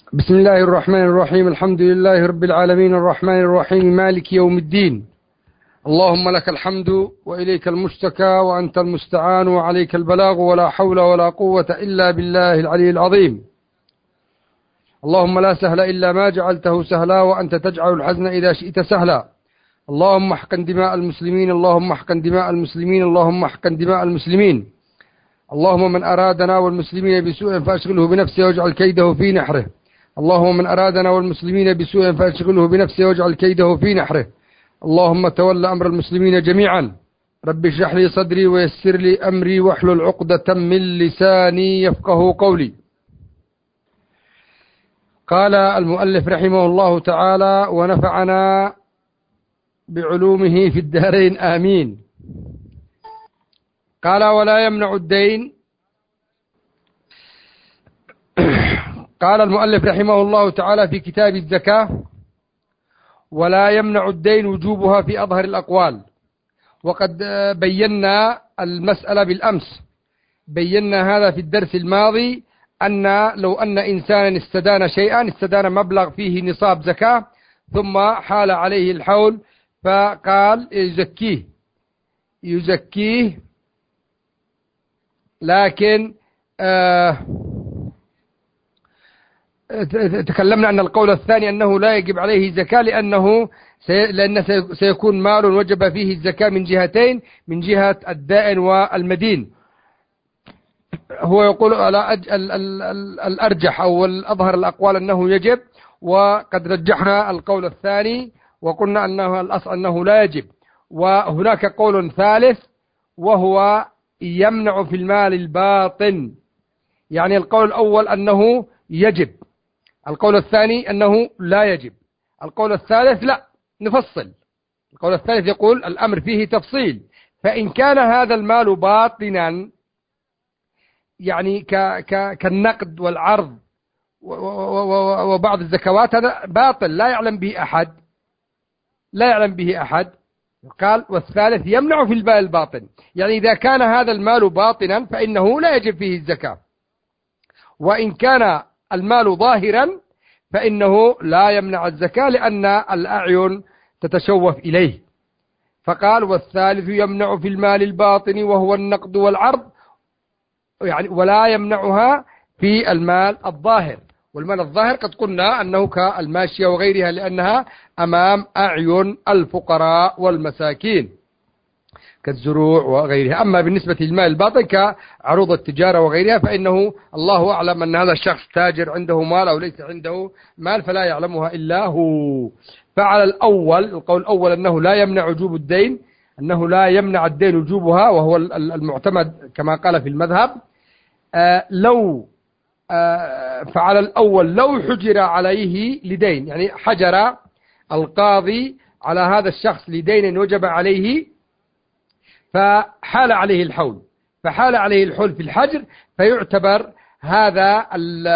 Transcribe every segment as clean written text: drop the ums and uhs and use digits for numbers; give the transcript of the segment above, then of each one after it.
بسم الله الرحمن الرحيم. الحمد لله رب العالمين الرحمن الرحيم مالك يوم الدين. اللهم لك الحمد وإليك المشتكى وأنت المستعان وعليك البلاغ ولا حول ولا قوة إلا بالله العلي العظيم. اللهم لا سهل إلا ما جعلته سهلا وأنت تجعل الحزن إذا شئت سهلا. اللهم احقن دماء المسلمين، اللهم احقن دماء المسلمين، اللهم احقن دماء المسلمين. اللهم من أرادنا والمسلمين بسوء فأشغله بنفسه واجعل كيده في نحره. اللهم من أرادنا والمسلمين بسوء فأشغله بنفسه واجعل كيده في نحره. اللهم تول أمر المسلمين جميعا. رب اشرح لي صدري ويسر لي أمري واحلل عقدة من لساني يفقه قولي. قال المؤلف رحمه الله تعالى ونفعنا بعلومه في الدارين آمين. قال ولا يمنع الدين. قال المؤلف رحمه الله تعالى في كتاب الزكاة ولا يمنع الدين وجوبها في أظهر الأقوال. وقد بينا المسألة بالأمس، بينا هذا في الدرس الماضي، أن لو أن إنسانا استدان شيئا، استدان مبلغ فيه نصاب زكاة ثم حال عليه الحول فقال يزكيه لكن تكلمنا أن القول الثاني أنه لا يجب عليه زكاة لأن سيكون مال وجب فيه الزكاة من جهتين، من جهة الدائن والمدين. هو يقول على الأرجح أو الأظهر الأقوال أنه يجب، وقد رجحنا القول الثاني وقلنا أنه الأصل أنه لا يجب. وهناك قول ثالث وهو يمنع في المال الباطن، يعني القول الأول أنه يجب، القول الثاني أنه لا يجب، القول الثالث لا نفصل. القول الثالث يقول الأمر فيه تفصيل، فإن كان هذا المال باطنا يعني كالنقد والعرض وبعض الزكوات، هذا باطل لا يعلم به أحد، لا يعلم به أحد. قال والثالث يمنع في المال الباطن، يعني إذا كان هذا المال باطنا فإنه لا يجب فيه الزكاة، وإن كان المال ظاهرا فإنه لا يمنع الزكاة لأن الأعين تتشوف إليه. فقال والثالث يمنع في المال الباطن وهو النقد والعرض، يعني ولا يمنعها في المال الظاهر. والمال الظاهر قد قلنا أنه كالماشية وغيرها لأنها أمام أعين الفقراء والمساكين كالزروع وغيرها. أما بالنسبة للمال الباطن كعروض التجارة وغيرها فإنه الله أعلم أن هذا الشخص تاجر عنده مال أو ليس عنده مال فلا يعلمها إلا هو. فعلى الأول، القول الأول أنه لا يمنع وجوب الدين، أنه لا يمنع الدين وجوبها وهو المعتمد كما قال في المذهب. فعلى الأول لو حجر عليه لدين، يعني حجر القاضي على هذا الشخص لدين وجب عليه فحال عليه الحول، فحال عليه الحول في الحجر، فيعتبر هذا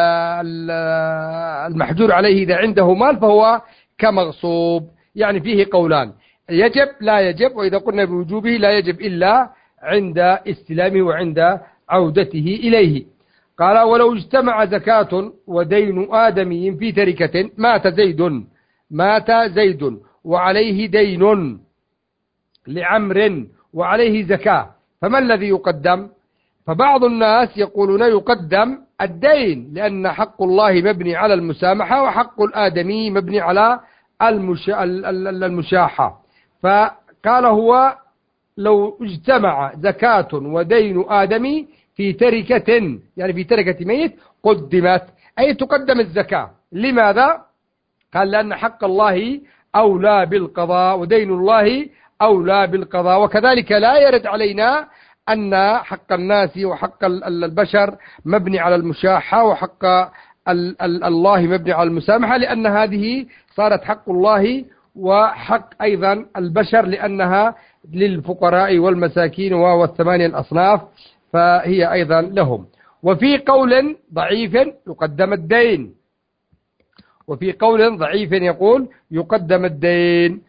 المحجور عليه إذا عنده مال فهو كمغصوب. يعني فيه قولان، يجب لا يجب، وإذا قلنا بوجوبه لا يجب إلا عند استلامه وعند عودته إليه. قال ولو اجتمع زكاة ودين آدمي في تركة، مات زيد وعليه دين لعمر وعليه زكاة، فما الذي يقدم؟ فبعض الناس يقولون يقدم الدين لأن حق الله مبني على المسامحة وحق الآدمي مبني على المشاحة. فقال هو لو اجتمع زكاة ودين آدمي في تركة، يعني في تركة ميت، قدمت، أي تقدم الزكاة. لماذا؟ قال لأن حق الله أولى بالقضاء ودين الله أولى بالقضاء، وكذلك لا يرد علينا أن حق الناس وحق البشر مبني على المشاحة وحق الله مبني على المسامحة، لأن هذه صارت حق الله وحق أيضا البشر لأنها للفقراء والمساكين والثمانية الأصناف، فهي أيضا لهم. وفي قول ضعيف يقدم الدين، وفي قول ضعيف يقول يقدم الدين،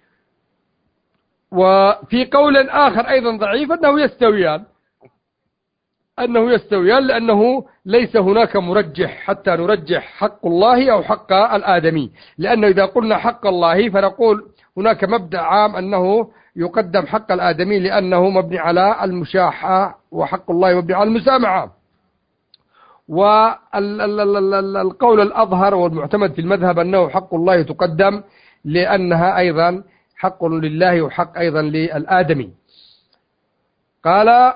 وفي قول آخر أيضا ضعيف أنه يستويان. أنه يستويان، لأنه ليس هناك مرجح حتى نرجح حق الله أو حق الآدمي. لأنه إذا قلنا حق الله فنقول هناك مبدأ عام أنه يقدم حق الآدمي لأنه مبني على المشاحة، وحق الله مبني على المسامحة. والقول الأظهر والمعتمد في المذهب أنه حق الله تقدم، لأنها أيضا حق لله وحق أيضا للآدمي. قال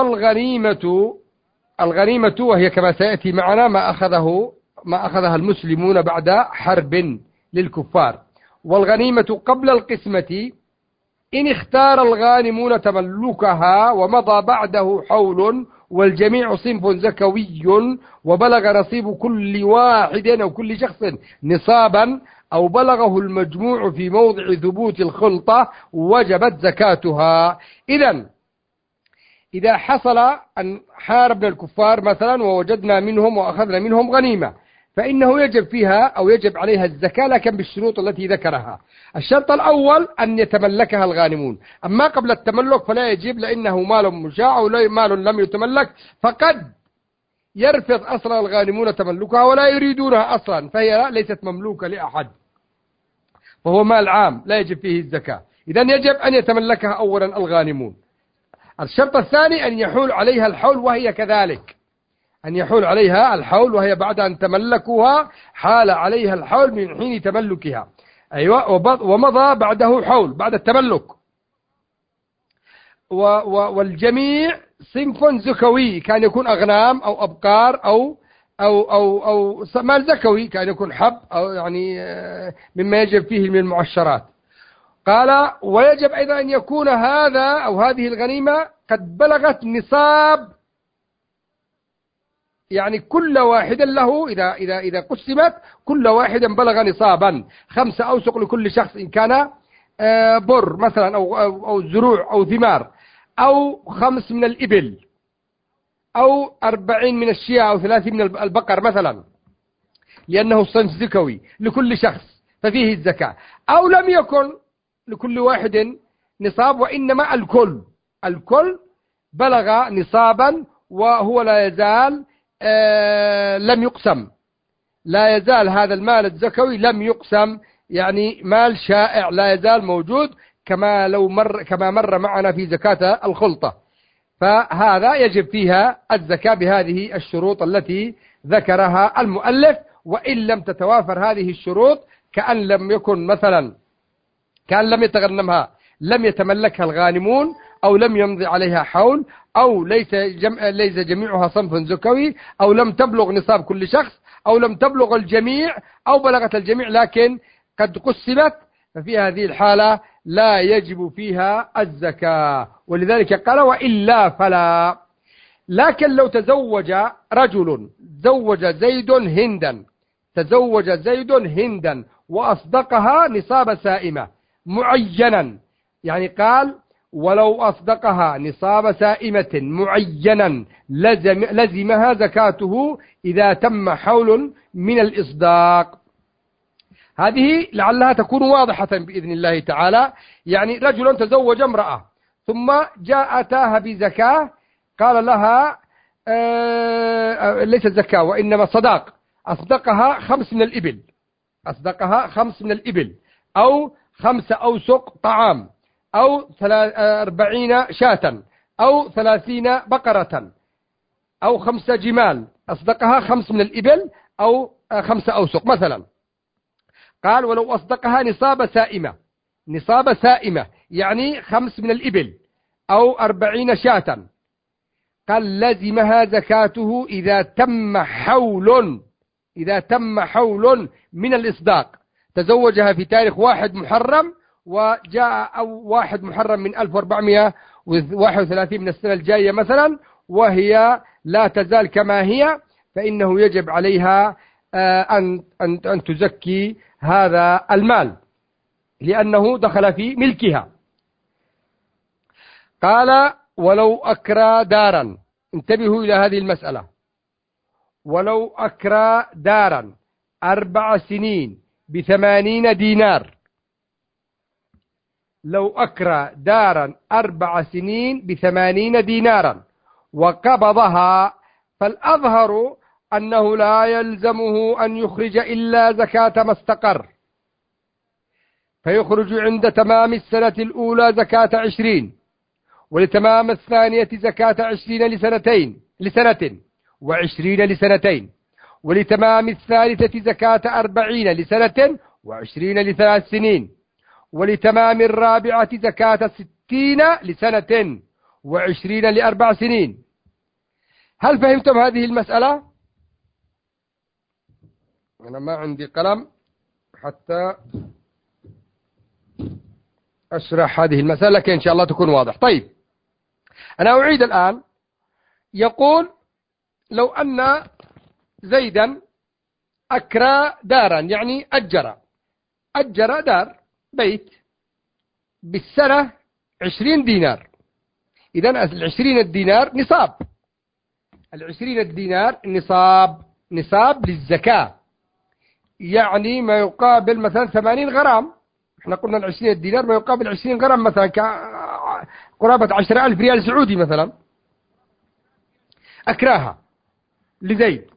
الغنيمة وهي كما سيأتي معنا ما أخذها المسلمون بعد حرب للكفار. والغنيمة قبل القسمة إن اختار الغانمون تملكها ومضى بعده حول والجميع صنف زكوي وبلغ نصيب كل واحد أو كل شخص نصابا أو بلغه المجموع في موضع ثبوت الخلطة وجبت زكاتها. إذا حصل أن حاربنا الكفار مثلا ووجدنا منهم وأخذنا منهم غنيمة، فإنه يجب فيها أو يجب عليها الزكاة، لكن بالشروط التي ذكرها. الشرط الأول أن يتملكها الغانمون، أما قبل التملك فلا يجب، لأنه مال مشاع أو مال لم يتملك، فقد يرفض أصلا الغانمون تملكها ولا يريدونها أصلا، فهي ليست مملوكة لأحد، فهو مال عام لا يجب فيه الزكاة. إذن يجب أن يتملكها أولا الغانمون. الشرط الثاني أن يحول عليها الحول وهي كذلك، أن يحول عليها الحول وهي بعد أن تملكوها حال عليها الحول من حين تملكها. أيوة، ومضى بعده حول بعد التملك. والجميع صنف زكوي، كان يكون أغنام أو أبقار أو مال زكوي، كان يكون حب أو يعني مما يجب فيه من المعشرات. قال ويجب أيضا أن يكون هذا أو هذه الغنيمة قد بلغت نصاب، يعني كل واحد له إذا قسمت كل واحد بلغ نصابا 5 أوسق لكل شخص، إن كان بر مثلا أو زروع أو ثمار، أو 5 من الإبل، أو 40 من الشياء، أو 30 من البقر مثلا، لأنه صنف زكوي لكل شخص ففيه الزكاة. أو لم يكن لكل واحد نصاب، وإنما الكل بلغ نصابا وهو لا يزال لم يقسم، لا يزال هذا المال الزكوي لم يقسم، يعني مال شائع لا يزال موجود، كما مر معنا في زكاة الخلطة. فهذا يجب فيها الزكاة بهذه الشروط التي ذكرها المؤلف. وإن لم تتوافر هذه الشروط، كأن لم يتغنمها، لم يتملكها الغانمون، أو لم يمضي عليها حول، أو ليس جميعها صنف زكوي، أو لم تبلغ نصاب كل شخص، أو لم تبلغ الجميع، أو بلغت الجميع لكن قد قسمت، ففي هذه الحالة لا يجب فيها الزكاة. ولذلك قال وإلا فلا. لكن لو تزوج زيد هندا وأصدقها نصاب سائمة معينا، يعني قال ولو أصدقها نصاب سائمة معينا لزمها زكاته إذا تم حول من الإصداق. هذه لعلها تكون واضحة بإذن الله تعالى. يعني رجل تزوج امرأة ثم أتاها بزكاة، قال لها ليس زكاة وإنما صداق، أصدقها 5 من الإبل، أو 5 أوسق طعام، أو 40 شاة، أو 30 بقرة، أو 5 جمال، أصدقها 5 من الإبل أو 5 أوسق مثلا. قال ولو أصدقها نصاب سائمة يعني 5 من الإبل أو 40 شاة، قال لزمها زكاته إذا تم حول من الإصداق. تزوجها في تاريخ 1 محرم، وجاء 1 محرم من 1431 من السنة الجاية مثلا، وهي لا تزال كما هي، فإنه يجب عليها أن تزكي هذا المال لأنه دخل في ملكها. قال ولو أكرى دارا، انتبهوا إلى هذه المسألة، ولو أكرى دارا 4 سنين ب80 دينار، لو أكرى دارا 4 سنين ب80 دينارا وقبضها، فالأظهر أنه لا يلزمه أن يخرج إلا زكاة ما استقر، فيخرج عند تمام السنة الأولى زكاة 20، ولتمام الثانية زكاة 20 لسنة 20 لسنتين، ولتمام الثالثة زكاة 40 لسنة 20 لثلاث سنين، ولتمام الرابعة زكاة 60 لسنة 20 لأربع سنين. هل فهمتم هذه المسألة؟ أنا ما عندي قلم حتى أشرح هذه المسألة، لكن إن شاء الله تكون واضح. طيب، أنا أعيد الآن. يقول: لو أن زيدا أكرى دارا، يعني أجر دار بيت بالسنة 20 دينار. إذن 20 الدينار نصاب، 20 الدينار نصاب للزكاة، يعني ما يقابل مثلا 80 غرام. احنا قلنا 20 دينار ما يقابل 20 غرام، مثلا قرابة 10,000 ريال سعودي مثلا. أكراها لزيد،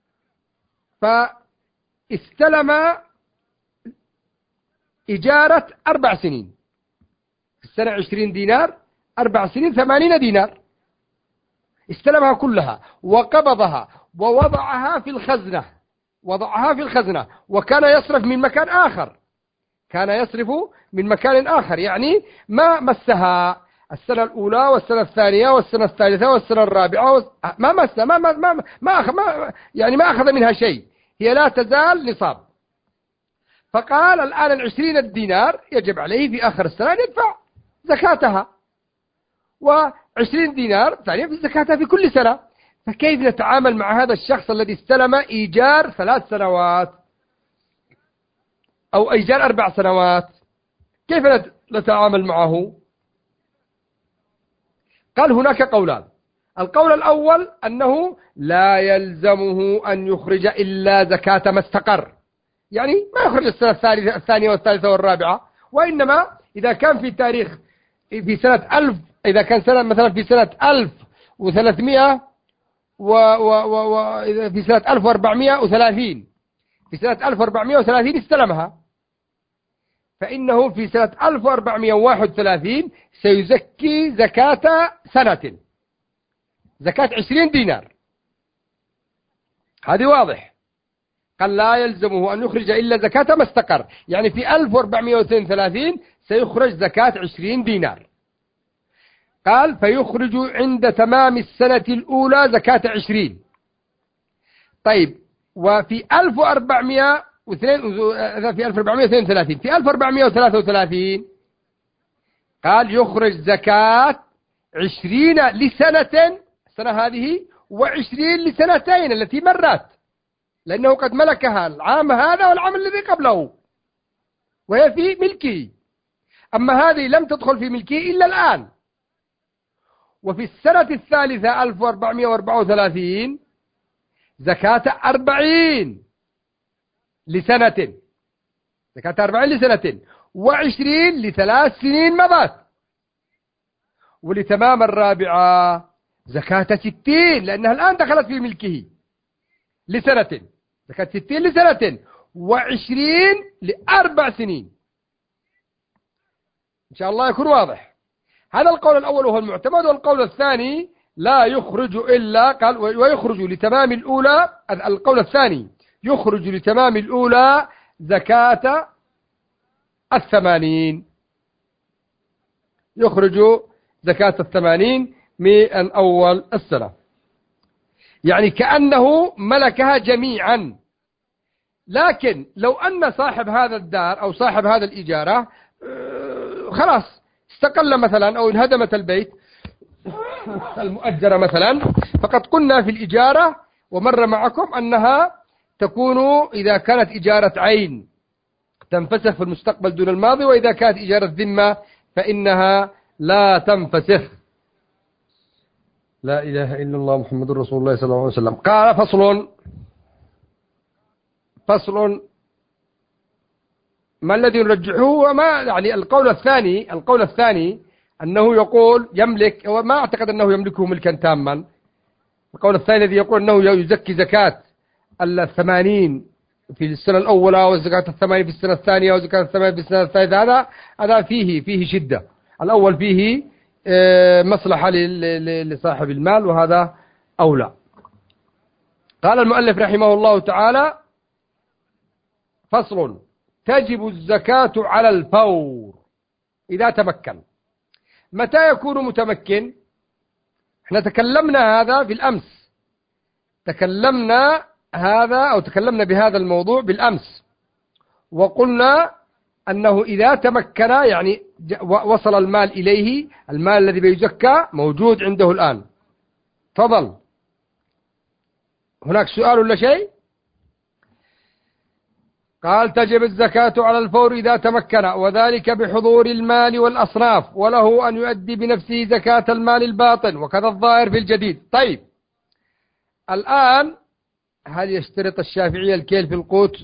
فاستلم إجارة 4 سنين. السنة 20 دينار، 4 سنين 80 دينار. استلمها كلها وقبضها ووضعها في الخزنة، وكان يصرف من مكان آخر، يعني ما مسها السنة الأولى والسنة الثانية والسنة الثالثة والسنة الرابعة، ما مسها، ما أخذ منها شيء، هي لا تزال نصاب. فقال الآن 20 دينار يجب عليه في آخر السنة أن يدفع زكاتها، و20 دينار ثانية في زكاتها في كل سنة. فكيف نتعامل مع هذا الشخص الذي استلم إيجار 3 سنوات أو إيجار 4 سنوات؟ كيف نتعامل معه؟ قال: هناك قولان. القول الأول أنه لا يلزمه أن يخرج إلا زكاة ما استقر، يعني ما يخرج السنة الثانية والثالثة والرابعة، وإنما إذا كان في تاريخ في سنة 1000، إذا كان سنة مثلا في سنة 1300 في سنة 1430، في سنة 1430 استلمها، فإنه في سنة 1431 سيزكي زكاة سنة، زكاة 20 دينار. هذه واضح. قال: لا يلزمه أن يخرج إلا زكاة ما استقر، يعني في 1432 سيخرج زكاة 20 دينار. قال: فيخرج عند تمام السنة الأولى زكاة 20. طيب، وفي 1433 قال: يخرج زكاة 20 لسنة، السنة هذه، و20 لسنتين التي مرت، لأنه قد ملكها العام هذا والعام الذي قبله وهي في ملكه. أما هذه لم تدخل في ملكه إلا الآن. وفي السنة الثالثة 1434 زكاة 40 لسنة، زكاة 40 لسنة، و20 لثلاث سنين مضت. ولتمام الرابعة زكاة 60، لأنها الآن دخلت في ملكه، لسنة، زكاة 60 لسنة، و20 لأربع سنين. إن شاء الله يكون واضح. هذا القول الأول وهو المعتمد. والقول الثاني لا يخرج إلا، قال: ويخرج لتمام الأولى. القول الثاني: يخرج لتمام الأولى زكاة 80، يخرج زكاة 80 من أول السنة، يعني كأنه ملكها جميعا. لكن لو أن صاحب هذا الدار أو صاحب هذا الإجارة خلاص استقل مثلا، أو انهدمت البيت المؤجرة مثلا، فقد قلنا في الإجارة ومر معكم أنها تكون إذا كانت إجارة عين تنفسخ في المستقبل دون الماضي، وإذا كانت إجارة ذمة فإنها لا تنفسخ. لا إله إلا الله محمد رسول الله صلى الله عليه وسلم. قال: فصل ما الذي نرجحه؟ وما يعني القول الثاني أنه يقول يملك، وما أعتقد أنه يملكه ملكا تاما، القول الثاني الذي يقول أنه يزكي زكاة 80 في السنة الأولى وزكاة 80 في السنة الثانية وزكاة 80 في السنة الثالثة، هذا فيه شدة. الأول فيه مصلحة لصاحب المال، وهذا أولى. قال المؤلف رحمه الله تعالى: فصل: تجب الزكاة على الفور إذا تمكن. متى يكون متمكن؟ احنا تكلمنا هذا في الأمس، تكلمنا بهذا الموضوع بالأمس، وقلنا أنه إذا تمكن يعني وصل المال إليه، المال الذي بيزكى موجود عنده الآن. تفضل، هناك سؤال ولا شيء؟ قال: تجب الزكاة على الفور إذا تمكن، وذلك بحضور المال والأصناف، وله أن يؤدي بنفسه زكاة المال الباطن، وكذا الظاهر في الجديد. طيب، الآن هل يشترط الشافعية الكيل في القوت؟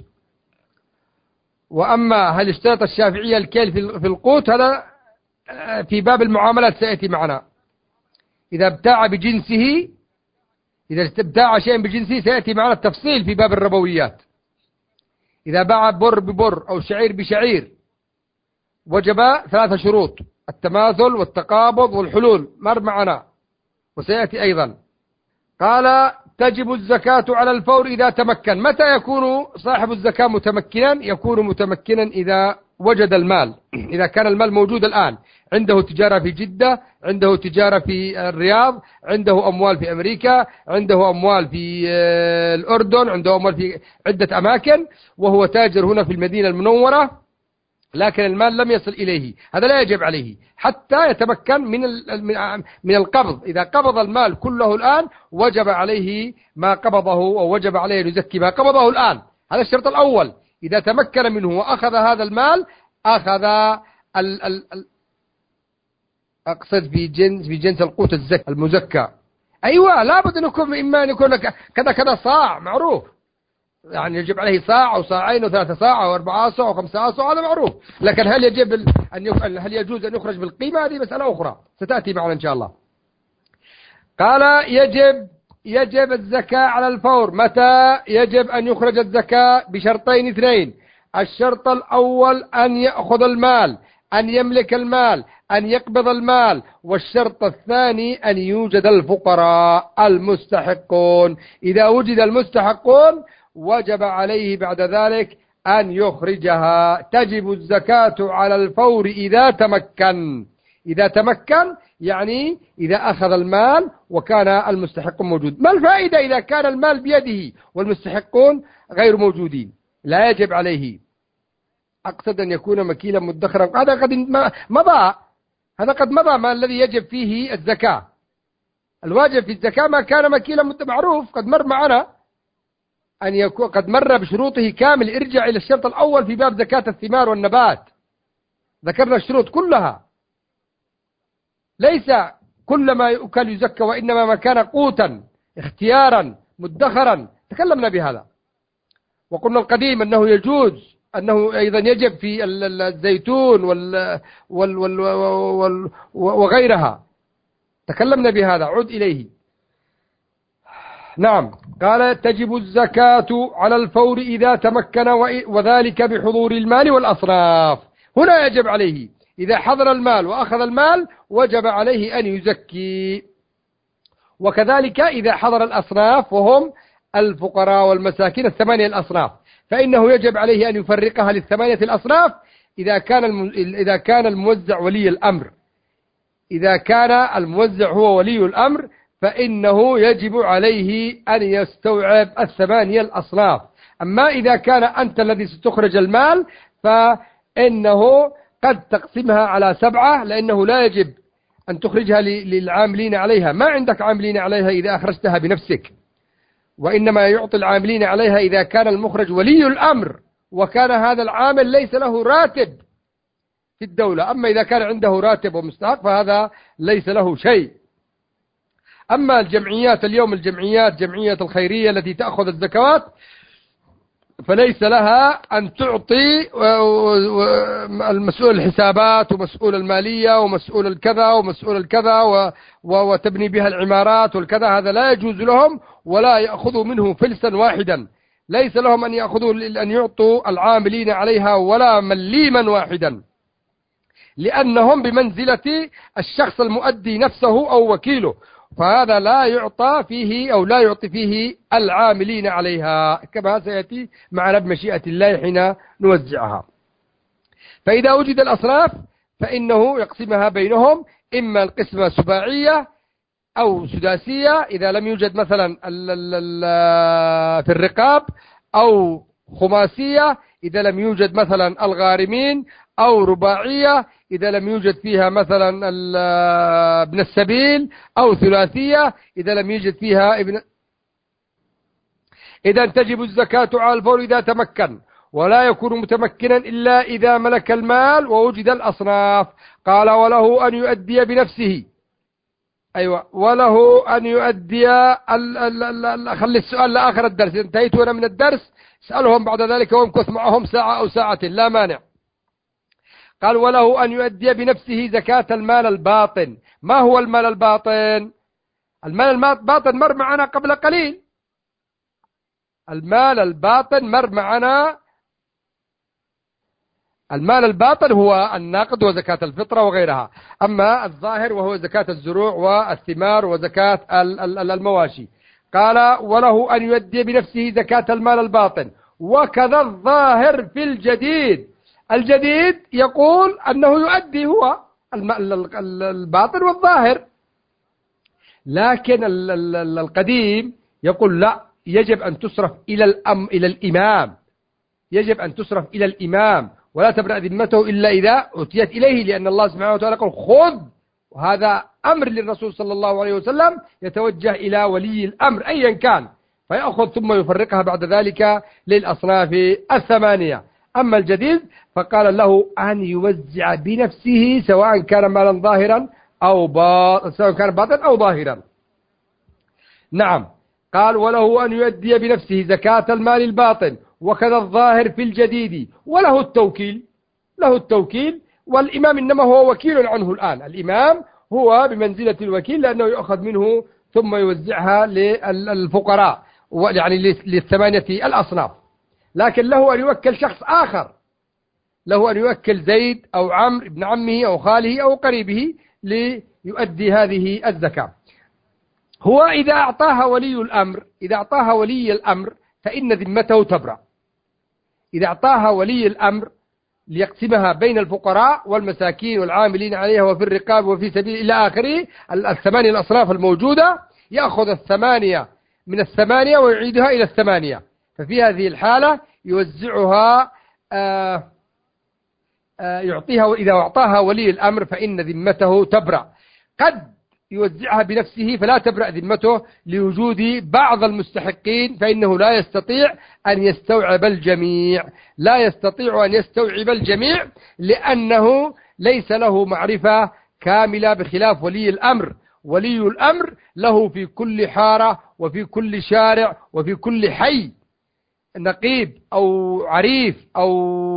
وأما هل يشترط الشافعية الكيل في القوت، هذا في باب المعاملات سيأتي معنا. إذا ابتاع بجنسه، إذا ابتاع شيء بجنسه سيأتي معنا التفصيل في باب الربويات. إذا باع بر ببر أو شعير بشعير وجب 3 شروط: التماثل والتقابض والحلول، مر معنا وسيأتي أيضا. قال: تجب الزكاة على الفور إذا تمكن. متى يكون صاحب الزكاة متمكنا؟ يكون متمكنا إذا وجد المال، إذا كان المال موجود الآن، عنده تجارة في جدة، عنده تجارة في الرياض، عنده أموال في أمريكا، عنده أموال في الأردن، عنده أموال في عدة أماكن، وهو تاجر هنا في المدينة المنورة، لكن المال لم يصل إليه، هذا لا يجب عليه حتى يتمكن من القبض. إذا قبض المال كله الآن وجب عليه ما قبضه، أو وجب عليه أن يزكي ما قبضه الآن. هذا الشرط الأول. إذا تمكن منه وأخذ هذا المال، أخذ أقصد في جنس القوت المزكى. أيوة، لابد أن يكون، إما أن يكون كذا صاع معروف، يعني يجب عليه صاع أو صاعين و3 صاع أو 4 صاع أو 5 صاع، هذا معروف. لكن هل هل يجوز أن يخرج بالقيمة؟ هذه مسألة أخرى ستأتي معنا إن شاء الله. قال: يجب الزكاة على الفور. متى يجب أن يخرج الزكاة؟ بشرطين 2. الشرط الأول أن يأخذ المال، أن يملك المال، أن يقبض المال. والشرط الثاني أن يوجد الفقراء المستحقون. إذا وجد المستحقون وجب عليه بعد ذلك أن يخرجها. تجب الزكاة على الفور إذا تمكن. إذا تمكن يعني إذا أخذ المال وكان المستحق موجود. ما الفائدة إذا كان المال بيده والمستحقون غير موجودين؟ لا يجب عليه. أقصد أن يكون مكيلا مدخرا. هذا قد مضى، هذا قد مضى ما الذي يجب فيه الزكاة. الواجب في الزكاة ما كان مكيلا معروف، قد مر معنا أن يكون قد مر بشروطه كامل. ارجع إلى الشرط الأول في باب زكاة الثمار والنبات، ذكرنا الشروط كلها. ليس كل ما يؤكل يزكى، وإنما ما كان قوتا اختيارا مدخرا، تكلمنا بهذا. وقلنا القديم أنه يجوز، أنه أيضا يجب في الزيتون وغيرها، تكلمنا بهذا، عد إليه. نعم. قال: تجب الزكاة على الفور إذا تمكن، وذلك بحضور المال والأصناف. هنا يجب عليه، إذا حضر المال وأخذ المال وجب عليه أن يزكي. وكذلك إذا حضر الأصناف، وهم الفقراء والمساكين، 8 الأصناف، فإنه يجب عليه أن يفرقها ل8 الأصناف. إذا كان الموزع ولي الأمر، إذا كان الموزع هو ولي الأمر، فإنه يجب عليه أن يستوعب 8 الأصناف. أما إذا كان أنت الذي ستخرج المال، فإنه قد تقسمها على 7، لأنه لا يجب أن تخرجها للعاملين عليها. ما عندك عاملين عليها إذا أخرجتها بنفسك، وإنما يعطي العاملين عليها إذا كان المخرج ولي الأمر، وكان هذا العامل ليس له راتب في الدولة. أما إذا كان عنده راتب ومستحق فهذا ليس له شيء. أما الجمعيات اليوم، الجمعيات، جمعية الخيرية التي تأخذ الزكوات، فليس لها أن تعطي المسؤول الحسابات ومسؤول المالية ومسؤول الكذا ومسؤول الكذا وتبني بها العمارات والكذا. هذا لا يجوز لهم، ولا يأخذوا منه فلسا واحدا. ليس لهم أن يأخذوا أن يعطوا العاملين عليها ولا مليما واحدا، لأنهم بمنزلة الشخص المؤدي نفسه أو وكيله، فهذا لا يعطى فيه أو لا يعطي فيه العاملين عليها، كما سيأتي معنا بمشيئة الله حين نوزعها. فإذا وجد الأصناف فإنه يقسمها بينهم، إما القسمة سباعية أو سداسية إذا لم يوجد مثلا في الرقاب، أو خماسية إذا لم يوجد مثلا الغارمين، أو رباعية إذا لم يوجد فيها مثلا ابن السبيل، أو ثلاثية إذا لم يوجد فيها إذا تجب الزكاة على الفور إذا تمكن، ولا يكون متمكنا إلا إذا ملك المال ووجد الأصناف. قال وله أن يؤدي بنفسه. أيوة، وله أن يؤدي خلي السؤال لآخر الدرس، انتهيت أنا من الدرس، اسألهم بعد ذلك وامكث معهم ساعة أو ساعتين لا مانع. قال وله أن يؤدي بنفسه زكاة المال الباطن. ما هو المال الباطن؟ المال الباطن مر معنا قبل قليل. المال الباطن مر معنا. المال الباطن هو النقد وزكاة الفطرة وغيرها. أما الظاهر وهو زكاة الزروع والثمار وزكاة المواشي. قال وله أن يؤدي بنفسه زكاة المال الباطن، وكذا الظاهر في الجديد. الجديد يقول أنه يؤدي هو الباطن والظاهر، لكن القديم يقول لا، يجب أن تصرف إلى الإمام، يجب أن تصرف إلى الإمام، ولا تبرأ ذمته إلا إذا أتيت إليه، لأن الله سبحانه وتعالى يقول خذ، وهذا أمر للرسول صلى الله عليه وسلم يتوجه إلى ولي الأمر أيا كان، فيأخذ ثم يفرقها بعد ذلك للأصناف الثمانية. أما الجديد فقال له أن يوزع بنفسه سواء كان مالا ظاهرا أو سواء كان باطنا أو ظاهرا. نعم. قال وله أن يؤدي بنفسه زكاة المال الباطن وكذا الظاهر في الجديد، وله التوكيل، له التوكيل، والإمام إنما هو وكيل عنه الآن. الإمام هو بمنزلة الوكيل، لأنه يأخذ منه ثم يوزعها للفقراء، يعني للثمانية الأصناف. لكن له أن يوكل شخص آخر، له أن يوكل زيد أو عمرو ابن عمه أو خاله أو قريبه ليؤدي هذه الزكاة. هو إذا أعطاها ولي الأمر، إذا أعطاها ولي الأمر فإن ذمته تبرأ. إذا أعطاها ولي الأمر ليقسمها بين الفقراء والمساكين والعاملين عليها وفي الرقاب وفي سبيل إلى آخره، الثمانية الأصناف الموجودة، يأخذ الثمانية من الثمانية ويعيدها إلى الثمانية. ففي هذه الحالة يوزعها يعطيها، إذا أعطاها ولي الأمر فإن ذمته تبرأ. قد يوزعها بنفسه فلا تبرأ ذمته لوجود بعض المستحقين، فإنه لا يستطيع أن يستوعب الجميع، لا يستطيع أن يستوعب الجميع، لأنه ليس له معرفة كاملة بخلاف ولي الأمر. ولي الأمر له في كل حارة وفي كل شارع وفي كل حي نقيب أو عريف أو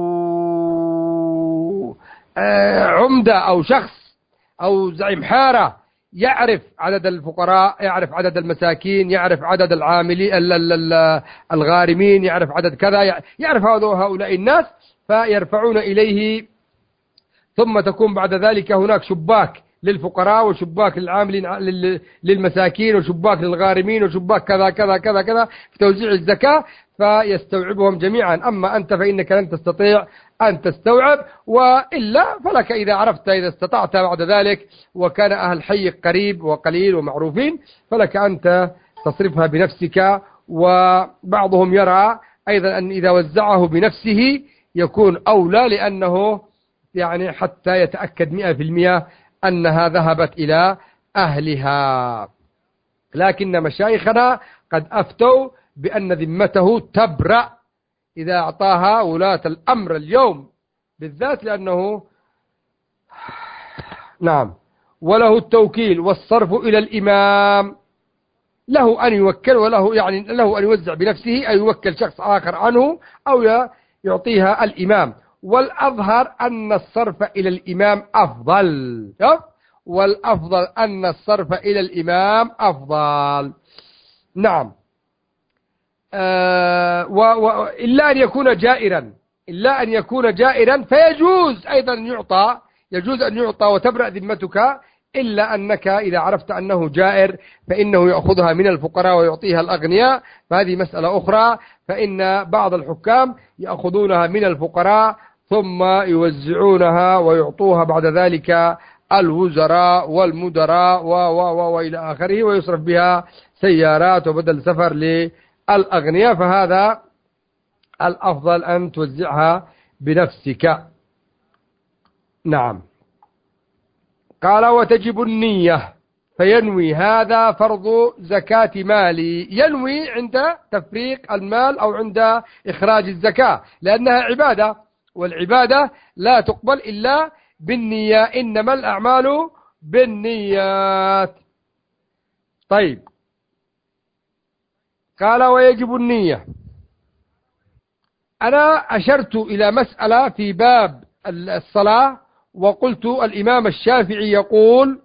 عمدة أو شخص أو زعيم حارة، يعرف عدد الفقراء، يعرف عدد المساكين، يعرف عدد العاملين الغارمين، يعرف عدد كذا، يعرف هؤلاء الناس، فيرفعون إليه. ثم تكون بعد ذلك هناك شباك للفقراء وشباك للعاملين للمساكين وشباك للغارمين وشباك كذا كذا كذا كذا في توزيع الزكاة، فيستوعبهم جميعا. أما أنت فإنك لن تستطيع أن تستوعب، وإلا فلك إذا عرفت، إذا استطعت بعد ذلك وكان أهل حي قريب وقليل ومعروفين، فلك أنت تصرفها بنفسك. وبعضهم يرى أيضا أن إذا وزعه بنفسه يكون أولى، لأنه يعني حتى يتأكد 100% أنها ذهبت إلى أهلها. لكن مشايخنا قد أفتوا بأن ذمته تبرأ إذا أعطاها ولاة الأمر اليوم بالذات، لأنه نعم. وله التوكيل والصرف إلى الإمام. له أن يوكل، وله يعني له أن يوزع بنفسه، أو يوكل شخص آخر عنه، أو يعطيها الإمام. والأظهر أن الصرف إلى الإمام أفضل، والأفضل أن الصرف إلى الإمام أفضل. نعم. إلا أن يكون جائرا، إلا أن يكون جائرا فيجوز أيضا أن يعطى، يجوز أن يعطى وتبرأ ذمتك، إلا أنك إذا عرفت أنه جائر فإنه يأخذها من الفقراء ويعطيها الأغنياء، فهذه مسألة أخرى. فإن بعض الحكام يأخذونها من الفقراء ثم يوزعونها ويعطوها بعد ذلك الوزراء والمدراء وإلى آخره، ويصرف بها سيارات وبدل سفر للأغنياء، فهذا الأفضل أن توزعها بنفسك. نعم. قال وتجب النية، فينوي هذا فرض زكاة مالي، ينوي عند تفريق المال أو عند إخراج الزكاة، لأنها عبادة، والعبادة لا تقبل إلا بالنية، إنما الأعمال بالنيات. طيب، قال ويجب النية. أنا أشرت إلى مسألة في باب الصلاة وقلت الإمام الشافعي يقول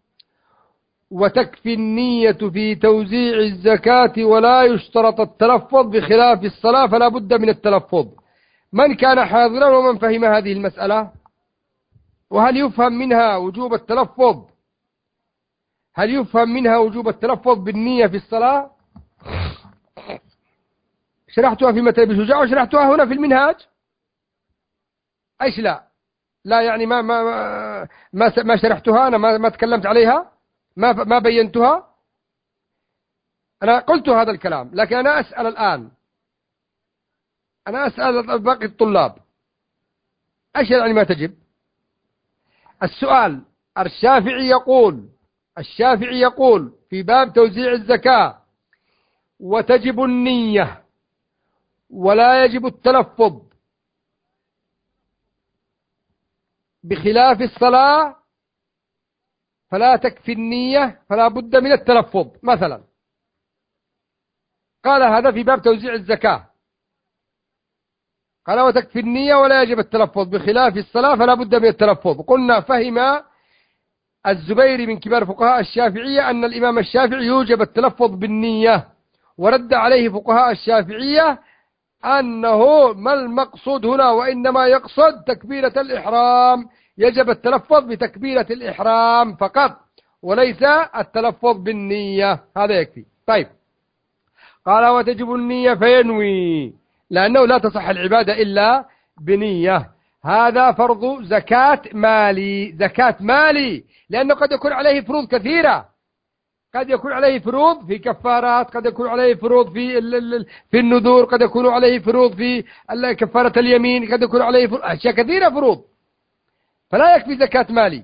وتكفي النية في توزيع الزكاة ولا يشترط التلفظ، بخلاف الصلاة فلا بد من التلفظ. من كان حاضرا ومن فهم هذه المسألة؟ وهل يفهم منها وجوب التلفظ؟ هل يفهم منها وجوب التلفظ بالنية في الصلاة؟ شرحتها في متى بشجاع وشرحتها هنا في المنهاج. ايش لا يعني ما شرحتها أنا، ما تكلمت عليها، ما بينتها. أنا قلت هذا الكلام، لكن أنا أسأل الآن، أنا أسأل باقي الطلاب، ايش يعني ما تجب؟ السؤال، الشافعي يقول في باب توزيع الزكاة وتجب النية ولا يجب التلفظ، بخلاف الصلاة فلا تكفي النية فلا بد من التلفظ مثلا. قال هذا في باب توزيع الزكاة، قال وتكفي النية ولا يجب التلفظ، بخلاف الصلاة فلا بد من التلفظ. قلنا فهم الزبيري من كبار فقهاء الشافعية أن الإمام الشافعي يوجب التلفظ بالنية، ورد عليه فقهاء الشافعية أنه ما المقصود هنا، وإنما يقصد تكبيرة الإحرام، يجب التلفظ بتكبيرة الإحرام فقط وليس التلفظ بالنية، هذا يكفي. طيب، قال وتجب النية فينوي، لأنه لا تصح العبادة إلا بنية. هذا فرض زكاة مالي، لأنه قد يكون عليه فروض كثيرة، قد يكون عليه فروض في كفارات، قد يكون عليه فروض في النذور، قد يكون عليه فروض في كفارة اليمين، قد يكون عليه أشياء كثيرة فروض، فلا يكفي زكاة مالي،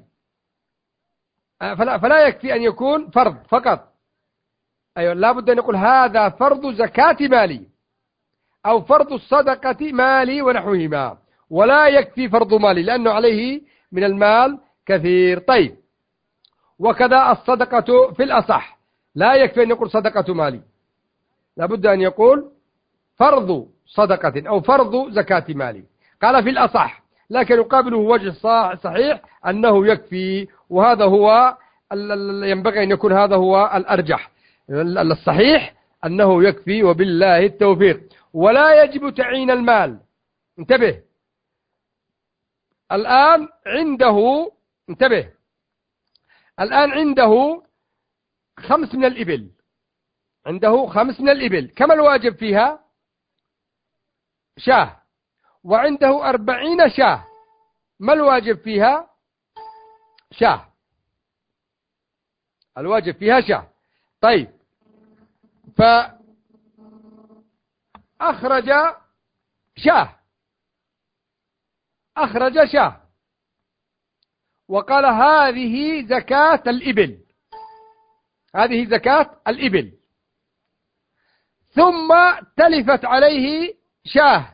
فلا يكفي أن يكون فرض فقط. أيوة، لا بد أن يقول هذا فرض زكاة مالي أو فرض الصدقة مالي ونحوهما، ولا يكفي فرض مالي لأنه عليه من المال كثير. طيب، وكذا الصدقة في الأصح، لا يكفي أن يقول صدقة مالي، لا بد أن يقول فرض صدقة أو فرض زكاة مالي. قال في الأصح، لكن يقابله وجه صحيح أنه يكفي، وهذا هو ينبغي أن يكون هذا هو الأرجح. الصحيح أنه يكفي، وبالله التوفيق. ولا يجب تعيين المال. انتبه، الآن عنده، انتبه، الآن عنده 5 من الإبل، عنده 5 من الإبل، كم الواجب فيها؟ شاه. وعنده 40 شاه، ما الواجب فيها؟ شاه، الواجب فيها شاه. طيب، فأخرج شاه وقال هذه زكاة الإبل، هذه زكاة الإبل، ثم تلفت عليه شاه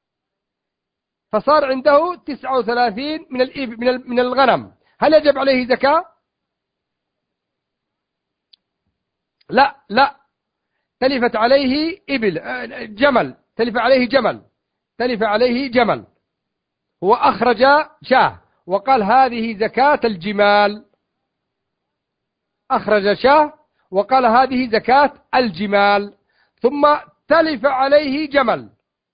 فصار عنده 39 من الإبل من الغنم، هل يجب عليه زكاة؟ لا، تلفت عليه إبل جمل، تلف عليه جمل، هو أخرج شاة وقال هذه زكاة الجمال، أخرج شاة وقال هذه زكاة الجمال، ثم تلف عليه جمل،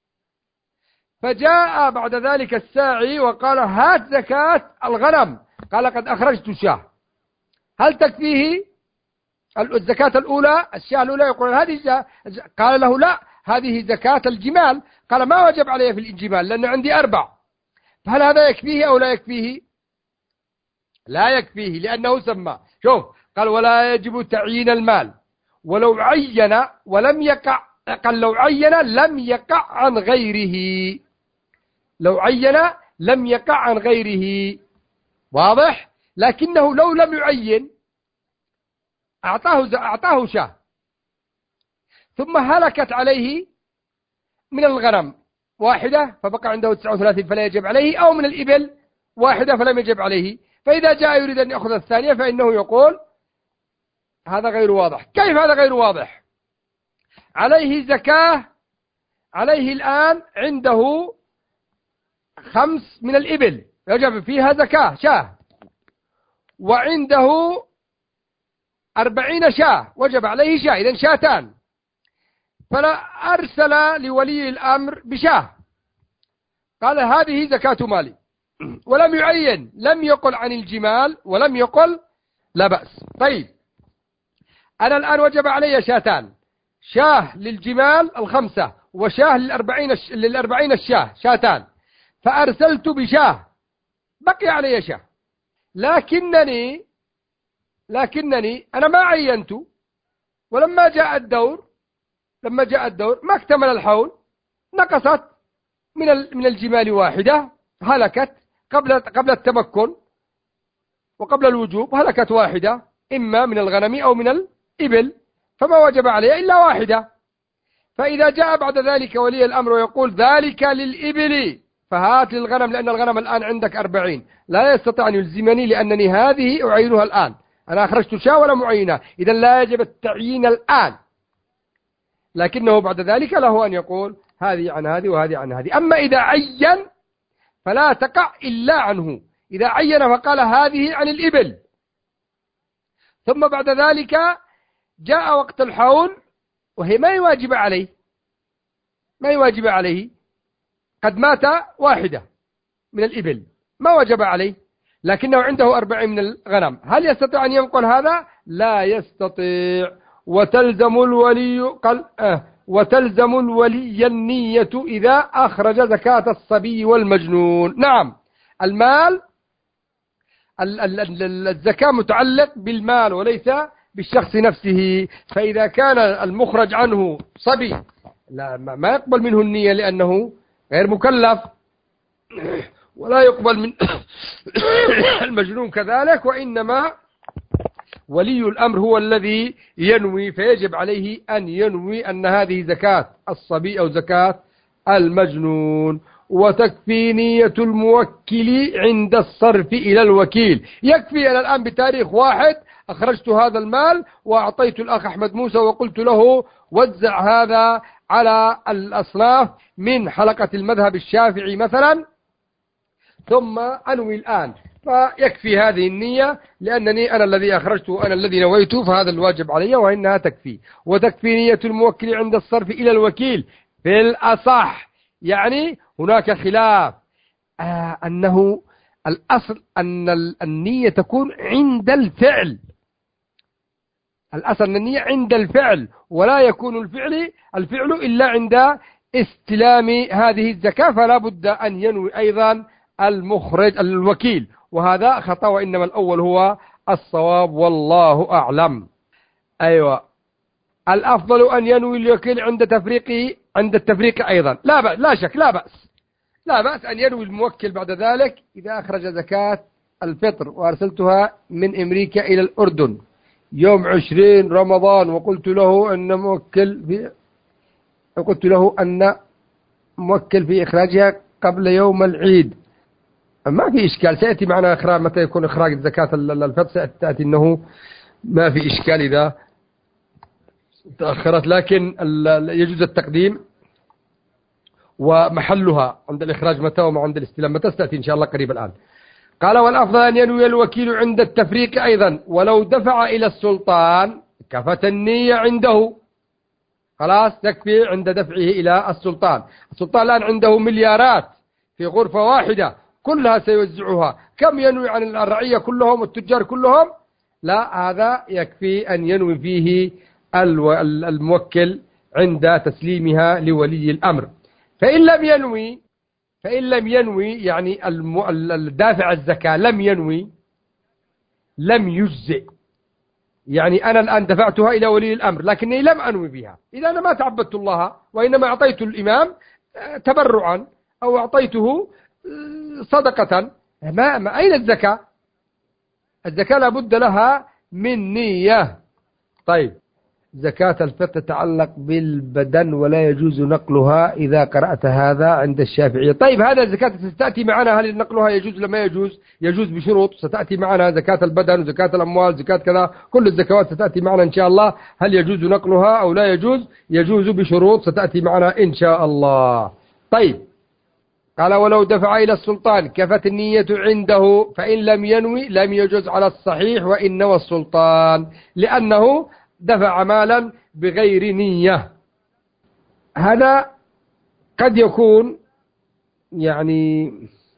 فجاء بعد ذلك الساعي وقال هات زكاة الغنم، قال قد أخرجت شاة، هل تكفيه الزكاة الأولى؟ الشاة الأولى يقول هذه قال له لا، هذه زكاة الجمال، قال ما وجب علي في الجمال لأن عندي 4، فهل هذا يكفيه أو لا يكفيه؟ لا يكفيه لأنه سمى. شوف قال ولا يجب تعيين المال، ولو عين ولم يقع، قال لو عين لم يقع عن غيره، لو عين لم يقع عن غيره، واضح؟ لكنه لو لم يعين أعطاه شاة ثم هلكت عليه من الغنم 1 فبقى عنده 39 فلا يجب عليه، أو من الإبل 1 فلم يجب عليه، فإذا جاء يريد أن يأخذ الثانية فإنه يقول هذا غير واضح. كيف هذا غير واضح؟ عليه زكاة، عليه الآن عنده 5 من الإبل يجب فيها زكاة شاة، وعنده 40 شاة وجب عليه شاة، إذن شاتان، فلا أرسل لولي الأمر بشاة قال هذه زكاة مالي، ولم يعين، لم يقل عن الجمال ولم يقل لا بأس. طيب أنا الآن وجب علي شاتان، شاه للجمال 5 وشاه لل40 الشاه شاتان، فأرسلت بشاه بقي علي شاه، لكنني أنا ما عينت، ولما جاء الدور ما اكتمل الحول، نقصت من الجمال 1 هلكت قبل التمكن وقبل الوجوب، هلكت 1 إما من الغنم أو من الإبل، فما وجب عليه إلا 1. فإذا جاء بعد ذلك ولي الأمر ويقول ذلك للإبل فهات للغنم، لأن الغنم الآن عندك 40، لا يستطيع أن يلزمني لأنني هذه أعينها الآن، أنا أخرجت شاة ولا معينة، إذا لا يجب التعيين الآن، لكنه بعد ذلك له أن يقول هذه عن هذه وهذه عن هذه. أما إذا عين فلا تقع إلا عنه، إذا عين فقال هذه عن الإبل، ثم بعد ذلك جاء وقت الحول وهي ما يواجب عليه، قد مات 1 من الإبل ما وجب عليه، لكنه عنده 40 من الغنم، هل يستطيع أن ينقل هذا؟ لا يستطيع. وتلزم الولي النية إذا أخرج زكاة الصبي والمجنون. نعم، المال الزكاة متعلق بالمال وليس بالشخص نفسه، فإذا كان المخرج عنه صبي لا ما يقبل منه النية لأنه غير مكلف، ولا يقبل من المجنون كذلك، وإنما ولي الأمر هو الذي ينوي، فيجب عليه أن ينوي أن هذه زكاة الصبي أو زكاة المجنون. وتكفي نية الموكل عند الصرف إلى الوكيل، يكفي أنا الآن بتاريخ 1 أخرجت هذا المال وأعطيت الأخ أحمد موسى وقلت له وزع هذا على الأصناف من حلقة المذهب الشافعي مثلا، ثم أنوي الآن، فيكفي هذه النية لأنني أنا الذي أخرجت وأنا الذي نويت، فهذا الواجب علي وإنها تكفي. وتكفي نية الموكل عند الصرف إلى الوكيل في الأصح، يعني هناك خلاف أنه الأصل أن النية تكون عند الفعل، الأصل أن النية عند الفعل، ولا يكون الفعل إلا عند استلام هذه الزكاة، فلا بد أن ينوي أيضا المخرج الوكيل، وهذا خطأ، وإنما الأول هو الصواب والله أعلم. أيوة، الأفضل أن ينوي الوكيل عند التفريق أيضا، لا شك، لا بأس أن ينوي الموكل بعد ذلك إذا أخرج زكاة الفطر وأرسلتها من أمريكا إلى الأردن يوم 20 رمضان، وقلت له أن موكل في إخراجها قبل يوم العيد، ما في إشكال، سيأتي معنا إخراج متى يكون إخراج زكاة الفطر، سيأتي أنه ما في إشكال إذا تأخرت، لكن يجوز التقديم. ومحلها عند الإخراج متى وما عند الاستلام متى ستأتي إن شاء الله قريب الآن. قال والأفضل أن ينوي الوكيل عند التفريق أيضا، ولو دفع إلى السلطان كفت النية عنده، خلاص تكفي عند دفعه إلى السلطان. السلطان الآن عنده مليارات في غرفة واحدة كلها سيوزعها، كم ينوي عن الرعية كلهم والتجار كلهم؟ لا، هذا يكفي أن ينوي فيه الموكل عند تسليمها لولي الأمر. فإن لم ينوي يعني الدافع الزكاة لم ينوي لم يجزئ. يعني أنا الآن دفعتها إلى ولي الأمر لكني لم أنوي بها، إذا أنا ما تعبدت الله وإنما أعطيت الإمام تبرعا أو أعطيته صدقة، أين الزكاة؟ الزكاة لابد لها من نية. طيب، زكاة الفطر تتعلق بالبدن ولا يجوز نقلها إذا قرأت هذا عند الشافعية. طيب، هذا الزكاة ستأتي معنا، هل نقلها يجوز لما يجوز؟ يجوز بشروط ستأتي معنا، زكاة البدن وزكاة الأموال زكاة كذا، كل الزكوات ستأتي معنا إن شاء الله. هل يجوز نقلها أو لا يجوز؟ يجوز بشروط ستأتي معنا إن شاء الله. طيب، قال ولو دفع إلى السلطان كفت النية عنده، فإن لم ينوي لم يجوز على الصحيح وإن نوى السلطان، لأنه دفع مالا بغير نية. هذا قد يكون يعني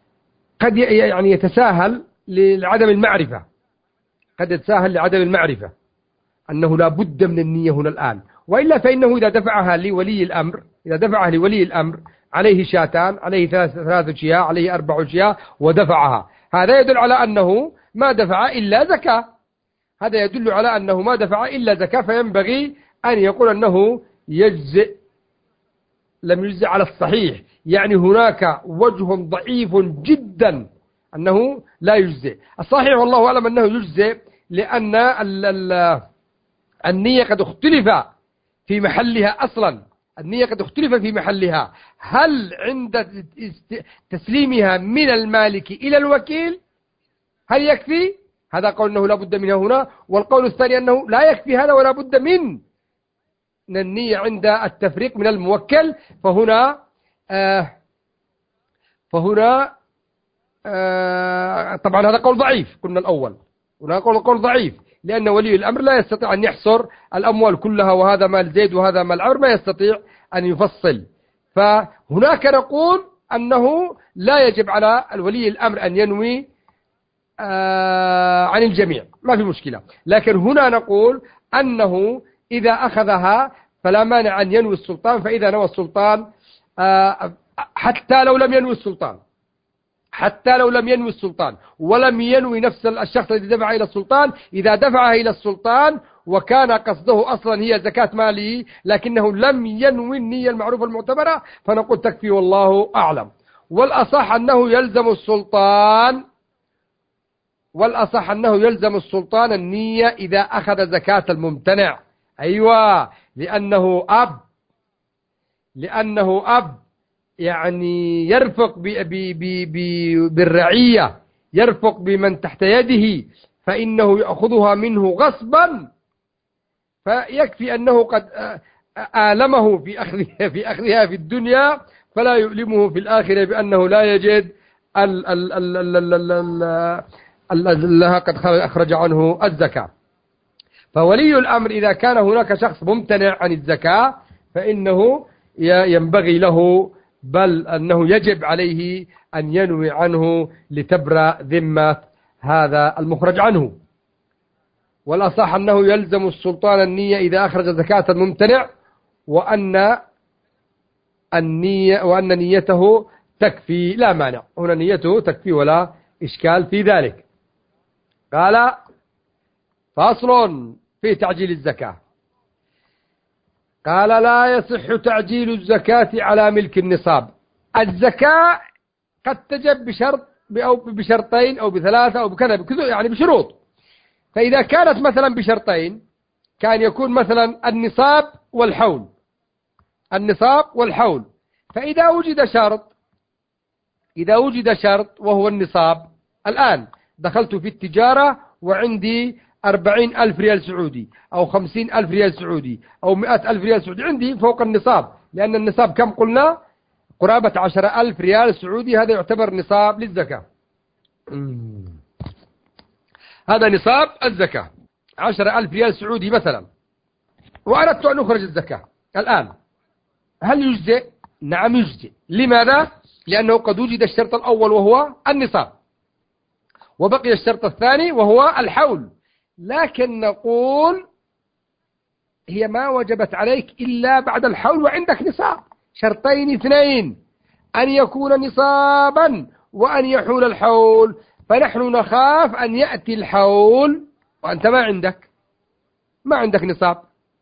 يتساهل لعدم المعرفة، قد يتساهل لعدم المعرفة أنه لا بد من النية هنا الآن، وإلا فإنه إذا دفعها لولي الأمر عليه شاتان، عليه ثلاث شياه، عليه 4 شياه ودفعها، هذا يدل على أنه ما دفع إلا زكاة، هذا يدل على أنه ما دفع إلا زكاة، فينبغي أن يقول أنه يجزئ، لم يجزئ على الصحيح. يعني هناك وجه ضعيف جدا أنه لا يجزئ. الصحيح والله أعلم أنه يجزئ، لأن النية قد اختلف في محلها أصلا، النية قد اختلف في محلها، هل عند تسليمها من المالك إلى الوكيل هل يكفي؟ هذا قول أنه لا بد منها هنا، والقول الثاني أنه لا يكفي هذا ولا بد من النية عند التفريق من الموكل. فهنا طبعا هذا قول ضعيف، قلنا الأول هنا قول ضعيف، لأن ولي الأمر لا يستطيع أن يحصر الأموال كلها وهذا مال زيد وهذا مال عمرو، ما يستطيع أن يفصل. فهناك نقول أنه لا يجب على الولي الأمر أن ينوي عن الجميع، ما في مشكلة، لكن هنا نقول أنه إذا أخذها فلا مانع أن ينوي السلطان، فإذا نوى السلطان حتى لو لم ينوي السلطان ولم ينوي نفس الشخص الذي دفع إلى السلطان، إذا دفعها إلى السلطان وكان قصده أصلا هي زكاة ماله لكنه لم ينوي النية المعروفة المعتبرة، فنقول تكفي والله أعلم. والأصح أنه يلزم السلطان النية إذا أخذ زكاة الممتنع. أيوة، لأنه أب يعني يرفق بالرعية، يرفق بمن تحت يده، فإنه يأخذها منه غصبا، فيكفي أنه قد آلمه في أخذها في الدنيا، فلا يؤلمه في الآخرة بأنه لا يجد الله قد أخرج عنه الزكاة. فولي الأمر إذا كان هناك شخص ممتنع عن الزكاة فإنه ينبغي له، بل أنه يجب عليه أن ينوي عنه لتبرأ ذمة هذا المخرج عنه. والأصح أنه يلزم السلطان النية إذا أخرج زكاة الممتنع، وأن نيته تكفي، لا مانع، هنا نيته تكفي ولا إشكال في ذلك. قال فاصل في تعجيل الزكاة. قال لا يصح تعجيل الزكاة على ملك النصاب. الزكاة قد تجب بشرطين أو بثلاثة أو بكذا يعني بشروط. فإذا كانت مثلا بشرطين كان يكون مثلا النصاب والحول. فإذا وجد شرط وهو النصاب، الآن دخلت في التجارة وعندي 40,000 ريال سعودي أو 50,000 ريال سعودي أو 100,000 ريال سعودي عندي فوق النصاب، لأن النصاب كم قلنا؟ قرابة 10,000 ريال سعودي، هذا يعتبر نصاب للزكاة. هذا نصاب الزكاة 10,000 ريال سعودي مثلا، وأردت أن أخرج الزكاة الآن، هل يجزئ؟ نعم يجزئ. لماذا؟ لأنه قد وجد الشرط الأول وهو النصاب، وبقي الشرط الثاني وهو الحول. لكن نقول هي ما وجبت عليك إلا بعد الحول وعندك نصاب، شرطين اثنين، أن يكون نصابا وأن يحول الحول. فنحن نخاف أن يأتي الحول وأنت ما عندك نصاب،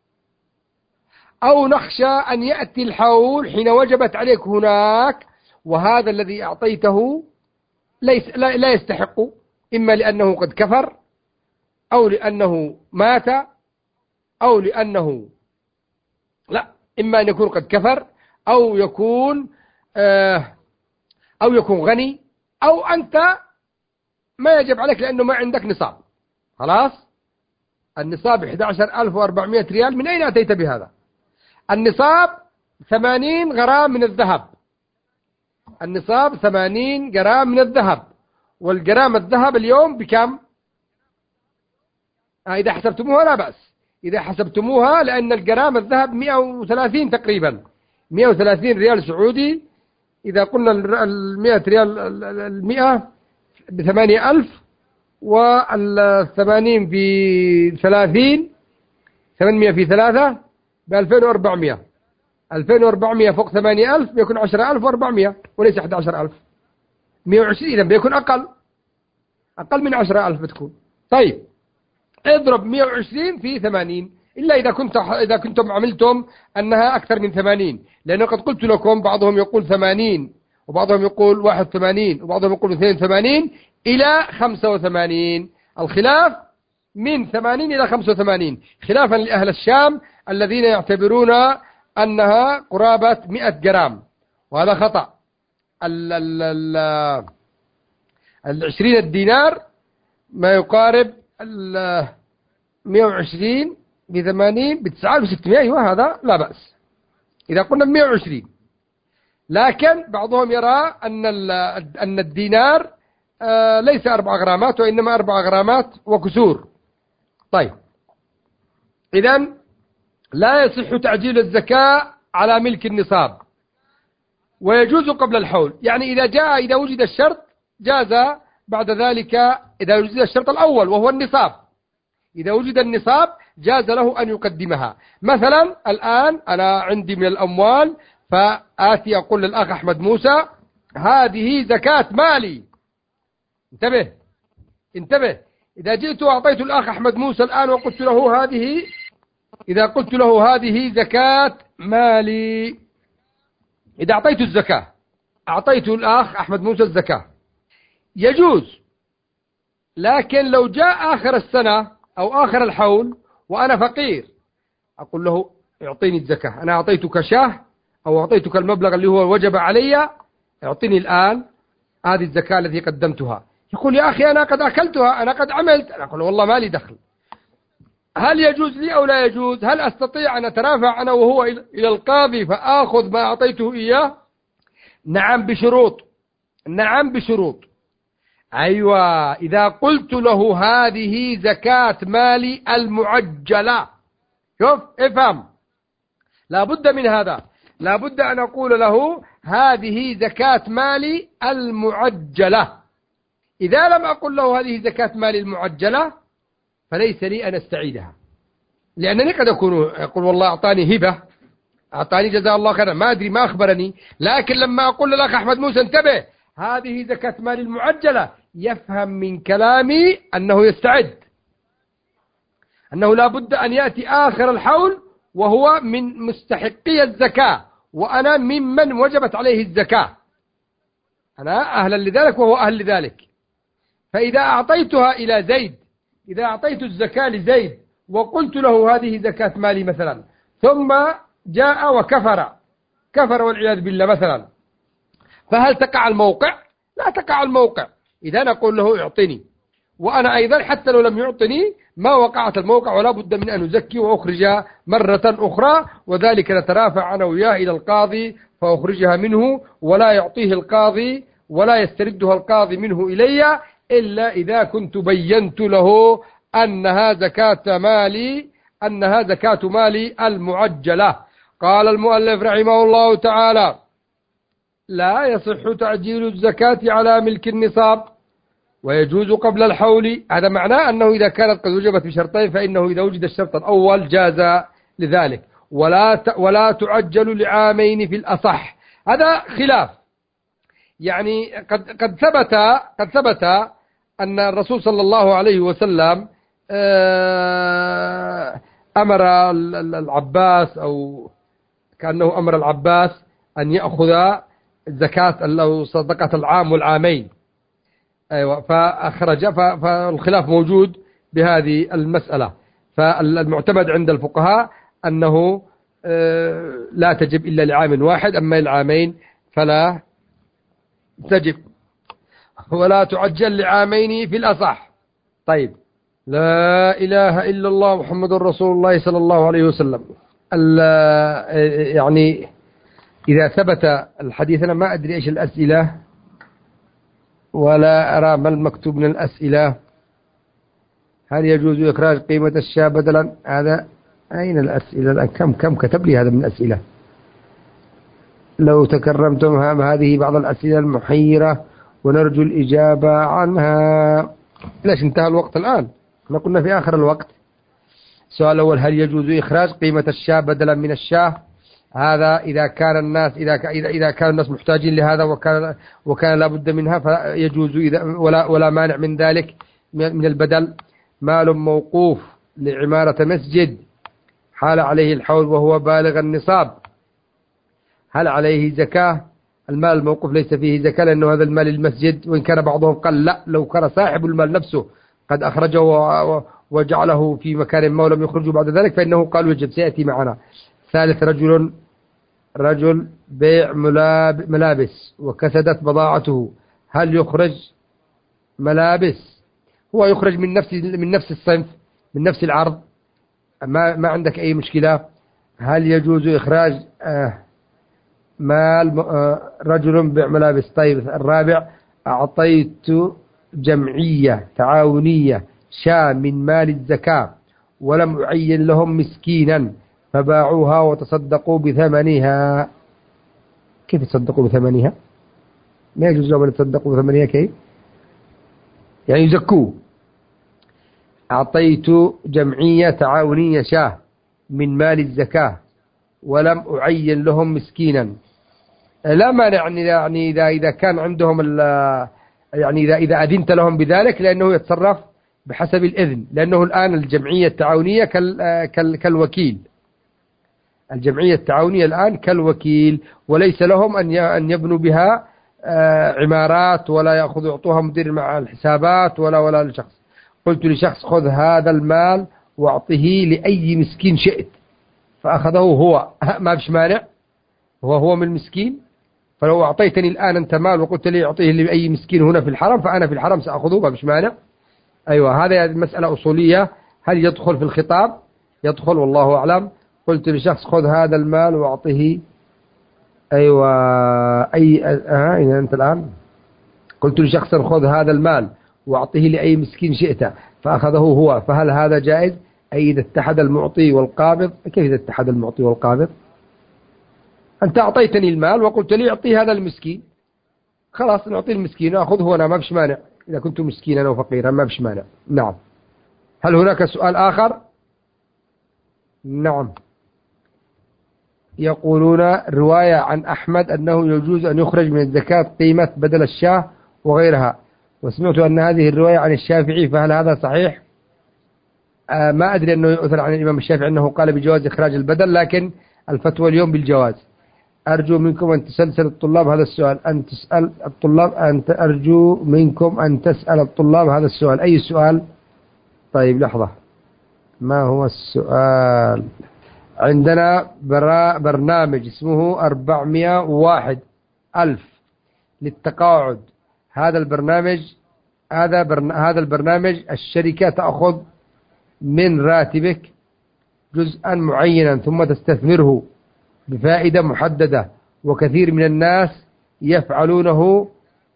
أو نخشى أن يأتي الحول حين وجبت عليك هناك، وهذا الذي أعطيته لا يستحق، إما لأنه قد كفر أو لأنه مات أو لأنه إما أن يكون قد كفر أو يكون غني، أو أنت ما يجب عليك لأنه ما عندك نصاب. خلاص، النصاب 11,400 ريال، من أين أتيت بهذا؟ النصاب 80 غرام من الذهب، النصاب 80 جرام من الذهب، والجرام الذهب اليوم بكم؟ إذا حسبتموها لا بأس، إذا حسبتموها، لأن الجرام الذهب 130 تقريبا، 130 ريال سعودي. إذا قلنا 100 ريال، 100 ب8,000، وال80 في 30، 800 في 3 ب2400، 2400 فوق 8,000 بيكون 10,400 وليس 11,000، 120 إذا بيكون أقل من 10,000 بتكون. طيب اضرب 120 في 80، إلا إذا كنتم عملتم أنها أكثر من 80، لأنه قد قلت لكم بعضهم يقول 80 وبعضهم يقول 81 وبعضهم يقول 82 إلى 85، الخلاف من 80 إلى 85، خلافا لأهل الشام الذين يعتبرون أنها قرابة 100 جرام، وهذا خطأ. 20 دينار ما يقارب 120 ب80 ب9,600، أيوة هذا لا بأس إذا قلنا 120. لكن بعضهم يرى أن الدينار ليس 4 غرامات وإنما 4 غرامات وكسور. طيب إذن لا يصح تعجيل الزكاة على ملك النصاب، ويجوز قبل الحول. يعني إذا وجد الشرط جاز بعد ذلك، إذا وجد الشرط الأول وهو النصاب، إذا وجد النصاب جاز له أن يقدمها. مثلا الآن أنا عندي من الأموال، فآتي أقول للأخ أحمد موسى هذه زكاة مالي. انتبه، إذا جئت وأعطيت الأخ أحمد موسى الآن وقلت له هذه زكاة مالي، إذا أعطيت الزكاة، أعطيت الأخ أحمد موسى الزكاة، يجوز. لكن لو جاء آخر السنة أو آخر الحول وأنا فقير، أقول له اعطيني الزكاة، أنا أعطيتك شاه أو أعطيتك المبلغ اللي هو وجب علي، اعطيني الآن هذه الزكاة التي قدمتها. يقول يا أخي أنا قد أكلتها، أنا قد عملت. أنا أقول والله ما لي دخل. هل يجوز لي أو لا يجوز؟ هل أستطيع أن أترافع أنا وهو إلى القاضي فآخذ ما أعطيته إياه؟ نعم بشروط. أيوة، إذا قلت له هذه زكاة مالي المعجلة، شوف افهم، لابد من هذا، لابد أن أقول له هذه زكاة مالي المعجلة. إذا لم أقل له هذه زكاة مالي المعجلة فليس لي أن أستعيدها، لأنني قد أقول والله أعطاني هبة، أعطاني جزاء الله خيرا، ما أدري ما أخبرني. لكن لما أقول للأخ أحمد موسى انتبه هذه زكاة مالي المعجلة، يفهم من كلامي أنه يستعد، أنه لا بد أن يأتي آخر الحول وهو من مستحقي الزكاة، وأنا ممن وجبت عليه الزكاة، أنا أهلا لذلك وهو أهل لذلك. فإذا أعطيتها إلى زيد، إذا أعطيت الزكاة لزيد وقلت له هذه زكاة مالي مثلا، ثم جاء كفر والعياذ بالله مثلا، فهل تقع الموقع؟ لا تقع الموقع. إذا نقول له اعطني، وأنا أيضا حتى لو لم يعطني ما وقعت الموقع ولا بد من أن نزكي وأخرج مرة أخرى، وذلك نترافع أنا وياه إلى القاضي فأخرجها منه، ولا يعطيه القاضي ولا يستردها القاضي منه إلي إلا إذا كنت بينت له أنها زكاة مالي المعجلة. قال المؤلف رحمه الله تعالى: لا يصح تعجيل الزكاة على ملك النصاب، ويجوز قبل الحول. هذا معناه أنه إذا كانت قد وجبت بشرطين فإنه إذا وجد الشرط الأول جاز لذلك، ولا تعجل لعامين في الأصح. هذا خلاف، يعني قد ثبت أن الرسول صلى الله عليه وسلم أمر العباس، أو كأنه أمر العباس أن يأخذ زكاة أو صدقة العام والعامين. أيوة، فأخرج، فالخلاف موجود بهذه المسألة. فالمعتمد عند الفقهاء أنه لا تجب إلا لعام واحد، أما العامين فلا تجب، ولا تعجل لعامين في الأصح. طيب، لا إله إلا الله محمد رسول الله صلى الله عليه وسلم. يعني إذا ثبت الحديث، أنا ما أدري إيش الأسئلة ولا أرى ما المكتوب من الأسئلة. هل يجوز إخراج قيمة الشاة بدلا؟ هذا أين الأسئلة الآن؟ كم كتب لي هذا من الأسئلة؟ لو تكرمتم هذه بعض الأسئلة المحيرة ونرجو الإجابة عنها. ليش انتهى الوقت الآن؟ احنا كنا في آخر الوقت. السؤال الأول: هل يجوز إخراج قيمة الشاة بدلا من الشاة؟ هذا إذا كان الناس محتاجين لهذا وكان لا بد منها فيجوز، ولا مانع من ذلك من البدل. مال موقوف لعمارة مسجد حال عليه الحول وهو بالغ النصاب، هل عليه زكاة؟ المال الموقوف ليس فيه زكاة، لأنه هذا المال المسجد، وإن كان بعضهم قال لا، لو كان صاحب المال نفسه قد أخرجه وجعله في مكان ما ولم يخرجه بعد ذلك فإنه قال يجب، سيأتي معنا. ثالث: رجل بيع ملابس وكسدت بضاعته، هل يخرج ملابس؟ هو يخرج من نفس الصنف، من نفس العرض، ما عندك أي مشكلة. هل يجوز إخراج مال رجل بيع ملابس؟ طيب، الرابع: أعطيت جمعية تعاونية شاة من مال الزكاة ولم أعين لهم مسكينا فباعوها وتصدقوا بثمنها. كيف يتصدقوا بثمنها؟ ما يجوز لهم أن يتصدقوا بثمنها. كيف يعني يزكوه؟ أعطيت جمعية تعاونية شاة من مال الزكاة ولم أعين لهم مسكينا. لا مانع، يعني إذا كان عندهم يعني إذا أذنت لهم بذلك، لأنه يتصرف بحسب الإذن، لأنه الآن الجمعية التعاونية كالوكيل. الجمعية التعاونية الآن كالوكيل، وليس لهم أن يبنوا بها عمارات، ولا يعطوها مدير مع الحسابات ولا لشخص. قلت لشخص: خذ هذا المال واعطه لأي مسكين شئت، فأخذه هو، ما بش مانع، هو من المسكين. فلو أعطيتني الآن أنت مال وقلت لي أعطيه لأي مسكين هنا في الحرم، فأنا في الحرم سأخذه، ما بش مانع. أيوة، هذا مسألة أصولية. هل يدخل في الخطاب؟ يدخل، والله أعلم. قلت لشخص: خذ هذا المال وأعطه. أيوة، أين أنت الآن؟ قلت لشخص: خذ هذا المال وأعطه لأي مسكين شئت، فأخذه هو، فهل هذا جائز؟ أي إذا اتحد المعطي والقابض. كيف إذا اتحد المعطي والقابض؟ أنت أعطيتني المال وقلت لي أعطيه هذا المسكين، خلاص نعطيه المسكين وأخذه أنا، ما بش مانع. إذا كنت مسكينا أو فقيرا ما بش مانع. نعم. هل هناك سؤال آخر؟ نعم. يقولون رواية عن أحمد أنه يجوز أن يخرج من الزكاة قيمة بدل الشاة وغيرها، وسمعت أن هذه الرواية عن الشافعي، فهل هذا صحيح؟ ما أدري أنه يؤثر عن الإمام الشافعي أنه قال بجواز إخراج البدل، لكن الفتوى اليوم بالجواز. أرجو منكم أن تسأل الطلاب هذا السؤال، أرجو منكم أن تسأل الطلاب هذا السؤال. أي سؤال؟ طيب لحظة، ما هو السؤال؟ عندنا برنامج اسمه 401 ألف للتقاعد. هذا البرنامج الشركة تأخذ من راتبك جزءا معينا ثم تستثمره بفائدة محددة، وكثير من الناس يفعلونه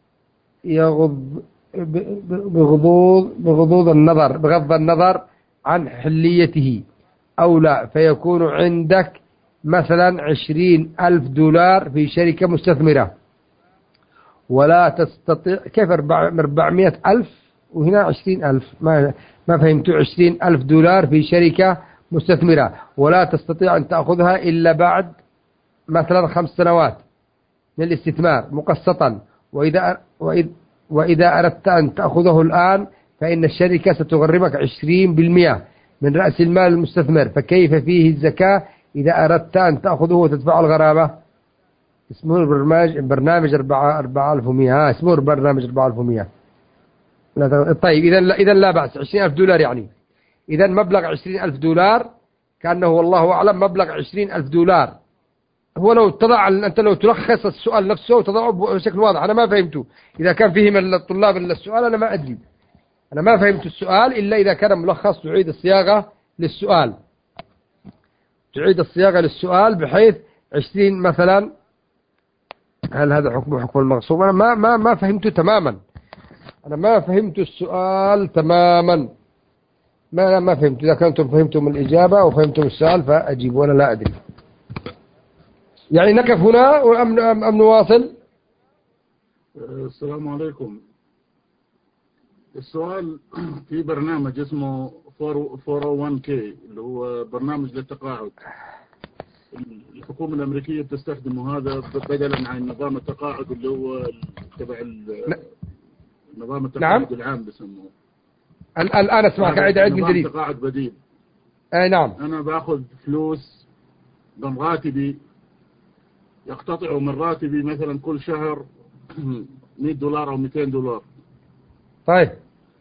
بغض النظر عن حليته أو لا، فيكون عندك مثلا 20,000 دولار في شركة مستثمرة، ولا تستطيع كيف 400,000 وهنا 20,000؟ ما فهمت. 20,000 دولار في شركة مستثمرة ولا تستطيع أن تأخذها إلا بعد مثلا 5 سنوات من الاستثمار مقسطا، وإذا أردت أن تأخذه الآن فإن الشركة ستغرمك 20% من رأس المال المستثمر، فكيف فيه الزكاة إذا أردت أن تأخذه وتدفع الغرامة؟ اسمه برنامج 4100. اسمه برنامج 4100. طيب إذا لا بأس. 20,000 دولار يعني إذا مبلغ 20,000 دولار كأنه والله أعلم مبلغ 20,000 دولار. هو لو تضع أنت لو تلخص السؤال نفسه وتضعه بشكل واضح. أنا ما فهمته. إذا كان فيه من الطلاب السؤال أنا ما أدري. أنا ما فهمت السؤال إلا إذا كان ملخص. تعيد الصياغة للسؤال بحيث 20 مثلا. هل هذا حكم المغصوب؟ أنا ما فهمته تماما. أنا ما فهمت السؤال تماما. ما فهمت. إذا كنتم فهمتم الإجابة وفهمتم السؤال فأجيبوا. أنا لا أدري. يعني نقف هنا أم نواصل؟ السلام عليكم. السؤال في برنامج اسمه 401k اللي هو برنامج للتقاعد. الحكومة الأمريكية بتستخدمه هذا بدلا عن نظام التقاعد اللي هو تبع نظام التقاعد العام بسموه. الآن أسمعك. عيد من نظام جديد. تقاعد بديل. أي نعم. أنا باخذ فلوس من راتبي، يقتطعوا من راتبي مثلا كل شهر $100 أو $200. طيب.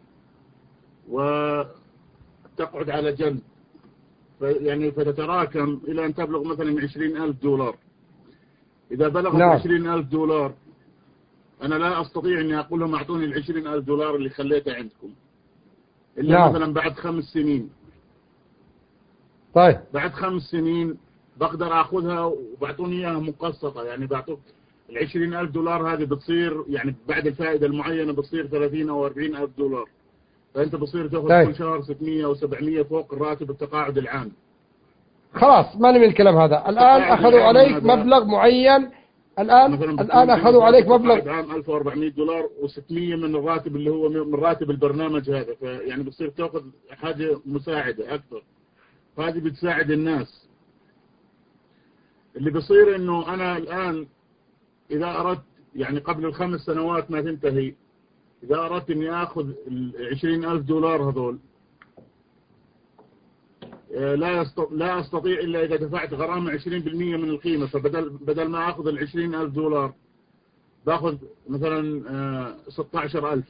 وتقعد على جنب يعني فتتراكم إلى أن تبلغ مثلا $20,000. إذا بلغت $20,000 أنا لا أستطيع أني أقول لهم أعطوني $20,000 اللي خليته عندكم إلا مثلا بعد 5 سنين. طيب. بعد 5 سنين بقدر أخذها وبعطوني إياها مقسطة. يعني بعطوك $20,000 هذه بتصير يعني بعد الفائدة المعينة بتصير 30 أو 40,000 دولار. فأنت بصير تأخذ كل شهر 600 أو 700 فوق الراتب التقاعد العام. خلاص ما نبي الكلام هذا. الآن أخذوا عليك مبلغ معين. الآن أخذوا عليك مبلغ عام $1,400 و600 من الراتب اللي هو من راتب البرنامج هذا. فيعني بتصير تأخذ حاجة مساعدة أكثر. فهذه بتساعد الناس. اللي بصير إنه أنا الآن إذا أردت يعني قبل ال5 سنوات ما تنتهي، إذا أردت إني أخذ $20,000 هذول لا أستطيع إلا إذا دفعت غرامة 20% من القيمة. فبدل ما أخذ $20,000 باخذ مثلا 16,000.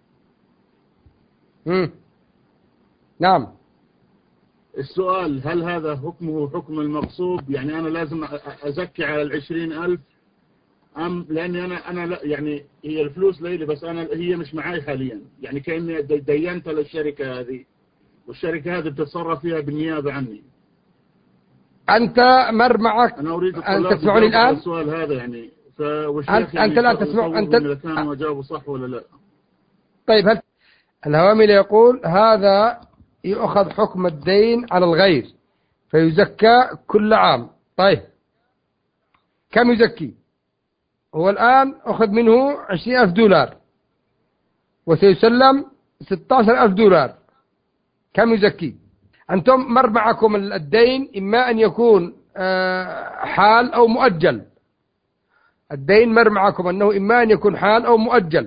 نعم. السؤال هل هذا حكمه حكم المغصوب؟ يعني أنا لازم أزكي على 20,000 أم لأني أنا يعني هي الفلوس ليلي بس هي مش معاي حاليا. يعني كأني دينت للشركة هذه والشركة هذه بتتصرف فيها بالنيابة عني. أنت مر معك. أنا أريد أن تسمعني الآن السؤال هذا يعني والشيخ أنت لا تسمع. أنت كانوا أجابوا صح ولا لا؟ طيب هل الهوامل يقول هذا يؤخذ حكم الدين على الغير فيزكى كل عام. طيب كم يزكي؟ هو الآن أخذ منه $20,000 وسيسلم $16,000. كم يزكي؟ أنتم مر معكم الدين إما أن يكون حال أو مؤجل. الدين مر معكم أنه إما أن يكون حال أو مؤجل.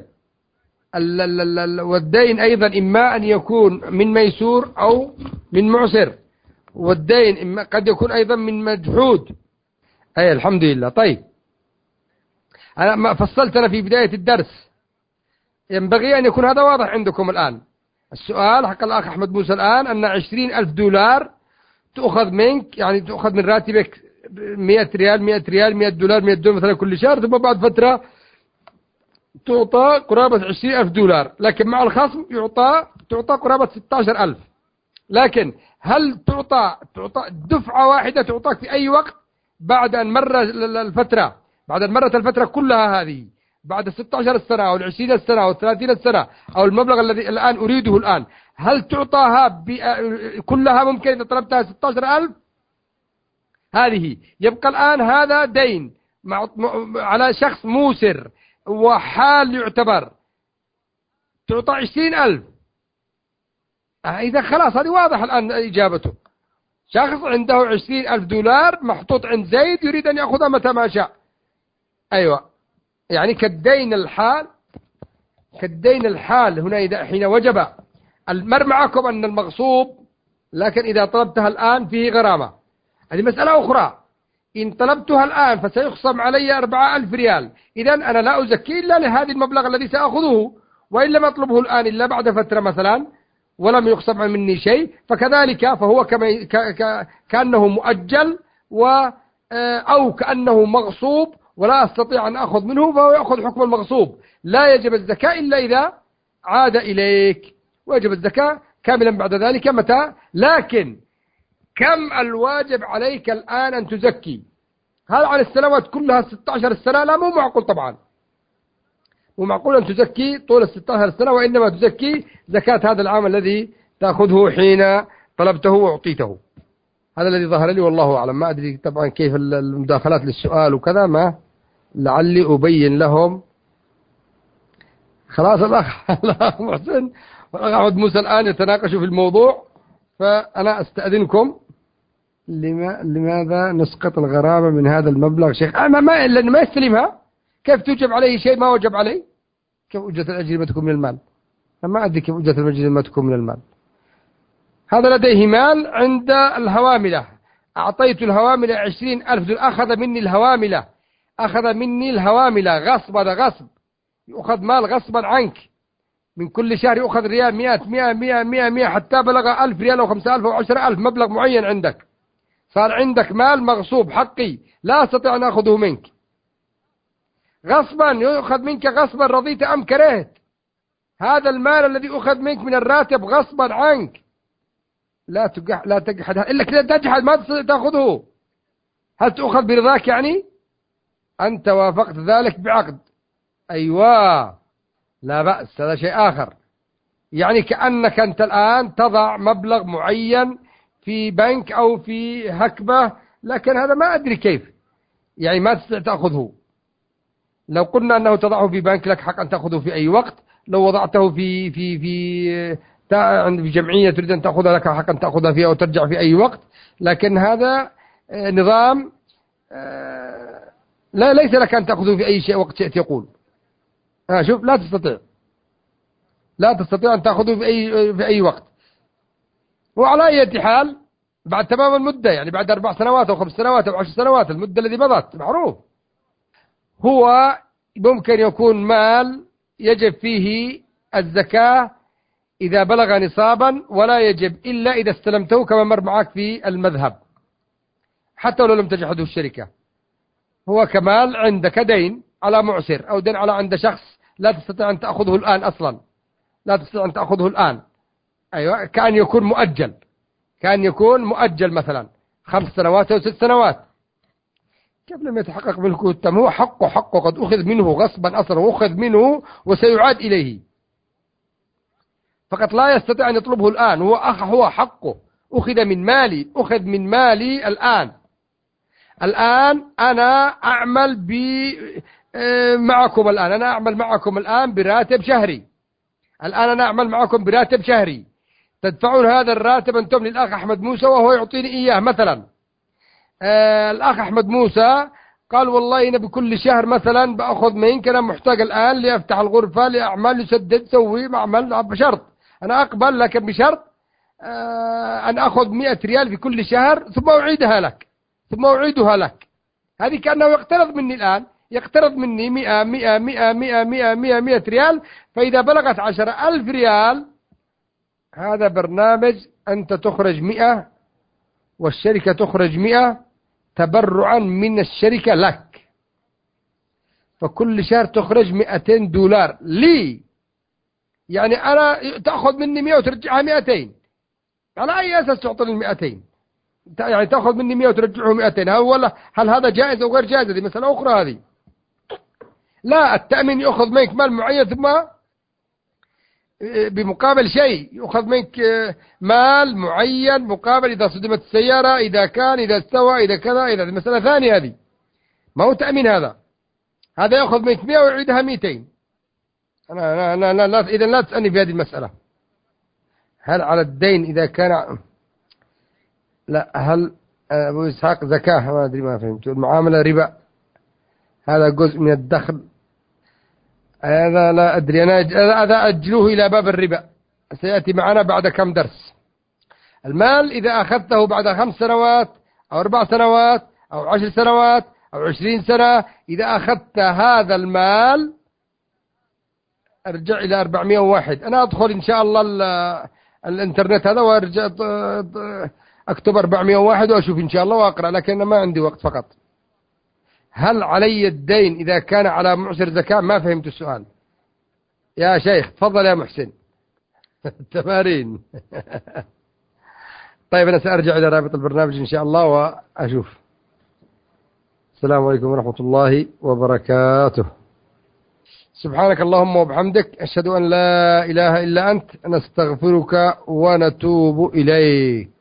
والدين أيضا إما أن يكون من ميسور أو من معسر. والدين إما قد يكون أيضا من مجحود. أي الحمد لله. طيب أنا ما فصلت أنا في بداية الدرس. ينبغي أن يكون هذا واضح عندكم الآن. السؤال حق الأخ أحمد موسى الآن أن $20,000 تأخذ منك، يعني تأخذ من راتبك 100 ريال $100 $100 مثلا كل شهر، ثم بعد فترة تعطى قرابة $20,000، لكن مع الخصم تعطى قرابة 16,000. لكن هل تعطى دفعة واحدة تعطاك في أي وقت بعد أن مر الفترة، بعد أن مرت الفترة كلها هذه، بعد 16 سنة أو 20 سنة أو 30 سنة أو المبلغ الذي الآن أريده الآن، هل تعطاها كلها؟ ممكن إذا طلبتها 16,000 هذه يبقى الآن هذا دين على شخص موسر وحال يعتبر، تعطى 20,000. إذا خلاص هذه واضح الآن إجابته. شخص عنده 20,000 دولار محطوط عند زيد يريد أن يأخذها متى ما شاء. أيوة، يعني كالدين الحال هنا إذا حين وجب المر معكم أن المغصوب، لكن إذا طلبتها الآن فيه غرامة. هذه مسألة أخرى. إن طلبتها الآن فسيخصم علي 4,000 ريال، إذن أنا لا أزكي إلا لهذا المبلغ الذي سأخذه، وإن لم أطلبه الآن إلا بعد فترة مثلا ولم يخصم مني شيء، فكذلك فهو كأنه مؤجل أو كأنه مغصوب ولا أستطيع أن أخذ منه، فهو يأخذ حكم المغصوب. لا يجب الزكاة إلا إذا عاد إليك، ويجب الزكاة كاملا بعد ذلك متى. لكن كم الواجب عليك الآن أن تزكي؟ هل على السنوات كلها 16 سنة؟ لا، مو معقول طبعا، مو معقول أن تزكي طول 16 سنة، وإنما تزكي زكاة هذا العام الذي تأخذه حين طلبته وأعطيته. هذا الذي ظهر لي والله أعلم. ما أدري طبعا كيف المداخلات للسؤال وكذا، ما لعلي أبين لهم. خلاص الأخ محسن والأخ أحمد موسى الآن يتناقشوا في الموضوع، فأنا أستأذنكم. لماذا نسقط الغرامة من هذا المبلغ شيخ؟ لأنه ما يستلمها، كيف توجب عليه شيء ما وجب عليه؟ كيف أجرة الأجر ما تكون من المال؟ ما أدري كيف أجرة الأجر ما تكون من المال. هذا لديه مال عند الهواملة، أعطيت الهواملة 20,000 دول، أخذ مني الهواملة غصب، هذا غصب، يأخذ مال غصبا عنك. من كل شهر يأخذ ريال 100 حتى بلغ 1,000 ريال أو 5,000 أو 10,000، مبلغ معين عندك، صار عندك مال مغصوب حقي لا أستطيع أن أخذه منك، غصبا يأخذ منك غصبا رضيت أم كرهت. هذا المال الذي أخذ منك من الراتب غصبا عنك، لا تجحد إلا كذا، تجحد ما تأخذه. هل تأخذ برضاك؟ يعني أنت وافقت ذلك بعقد، أيوة، لا بأس، هذا شيء آخر. يعني كأنك أنت الآن تضع مبلغ معين في بنك أو في هكبة، لكن هذا ما أدري كيف، يعني ما تستطيع تأخذه. لو قلنا أنه تضعه في بنك لك حق أن تأخذه في أي وقت، لو وضعته في جمعية تريد أن تأخذها لك حق أن تأخذها فيها وترجع في أي وقت، لكن هذا نظام ليس لك أن تأخذه في أي شيء وقت شئت. يقول شوف، لا تستطيع أن تأخذه في أي وقت. وعلى أي حال بعد تمام المدة، يعني بعد 4 سنوات أو 5 سنوات أو 10 سنوات، المدة الذي مضت معروف، هو ممكن يكون مال يجب فيه الزكاة إذا بلغ نصابا، ولا يجب إلا إذا استلمته كما مر معك في المذهب، حتى لو لم تجحده الشركة. هو كمال عندك دين على معسر أو دين على عند شخص لا تستطيع أن تأخذه الآن أصلا، لا تستطيع أن تأخذه الآن. أيوة، كان يكون مؤجل مثلا 5 سنوات أو 6 سنوات، كيف لم يتحقق ملكه التام؟ هو حقه قد أخذ منه غصبا أصلا، وأخذ منه وسيعاد إليه، فقط لا يستطيع أن يطلبه الآن. هو حقه أخذ من مالي الآن أنا أعمل معكم الآن براتب شهري، تدفعون هذا الراتب أنتم للأخ أحمد موسى وهو يعطيني إياه مثلا. الأخ أحمد موسى قال والله أنا بكل شهر مثلا بأخذ منك، أنا محتاج الآن لأفتح الغرفة لأعمال يسدد سوي معمل بشرط، أنا أقبل لكن بشرط أن أخذ 100 ريال في كل شهر ثم أعيدها لك. هذه كأنه يقترض مني الآن، يقترض مني 100 ريال، فإذا بلغت 10,000 ريال هذا برنامج، أنت تخرج 100 والشركة تخرج 100 تبرعا من الشركة لك، فكل شهر تخرج 200 دولار لي، يعني أنا تأخذ مني 100 وترجعها 200، على أي أساس تعطيني 200 يعني تأخذ مني 100 وترجعه 200؟ هل هذا جائز أو غير جائز؟ هذه مسألة أخرى هذه. لا، التأمين يأخذ منك مال معين ثم بمقابل شيء، يأخذ منك مال معين مقابل إذا صدمت السيارة، إذا استوى، إذا كذا، إذا مسألة ثانية هذه، ما هو تأمين هذا يأخذ منك 100 ويعيدها 200. أنا لا، إذا لا تسألني في هذه المسألة. هل على الدين إذا كان، لا، هل أبو إسحاق زكاة؟ ما أدري، ما فهمت. المعاملة ربا، هذا جزء من الدخل، هذا لا أدري. هذا أجلوه إلى باب الربا، سيأتي معنا بعد كم درس. المال إذا أخذته بعد 5 سنوات أو 4 سنوات أو 10 سنوات أو 20 سنة، إذا أخذت هذا المال أرجع إلى 401. أنا أدخل إن شاء الله الإنترنت هذا وأرجع أكتب 401 وأشوف إن شاء الله وأقرأ، لكن ما عندي وقت فقط. هل علي الدين إذا كان على معسر زكاة؟ ما فهمت السؤال يا شيخ، تفضل يا محسن. التمارين. طيب أنا سأرجع إلى رابط البرنامج إن شاء الله وأشوف. السلام عليكم ورحمة الله وبركاته. سبحانك اللهم وبحمدك، أشهد أن لا إله إلا أنت، نستغفرك ونتوب إليك.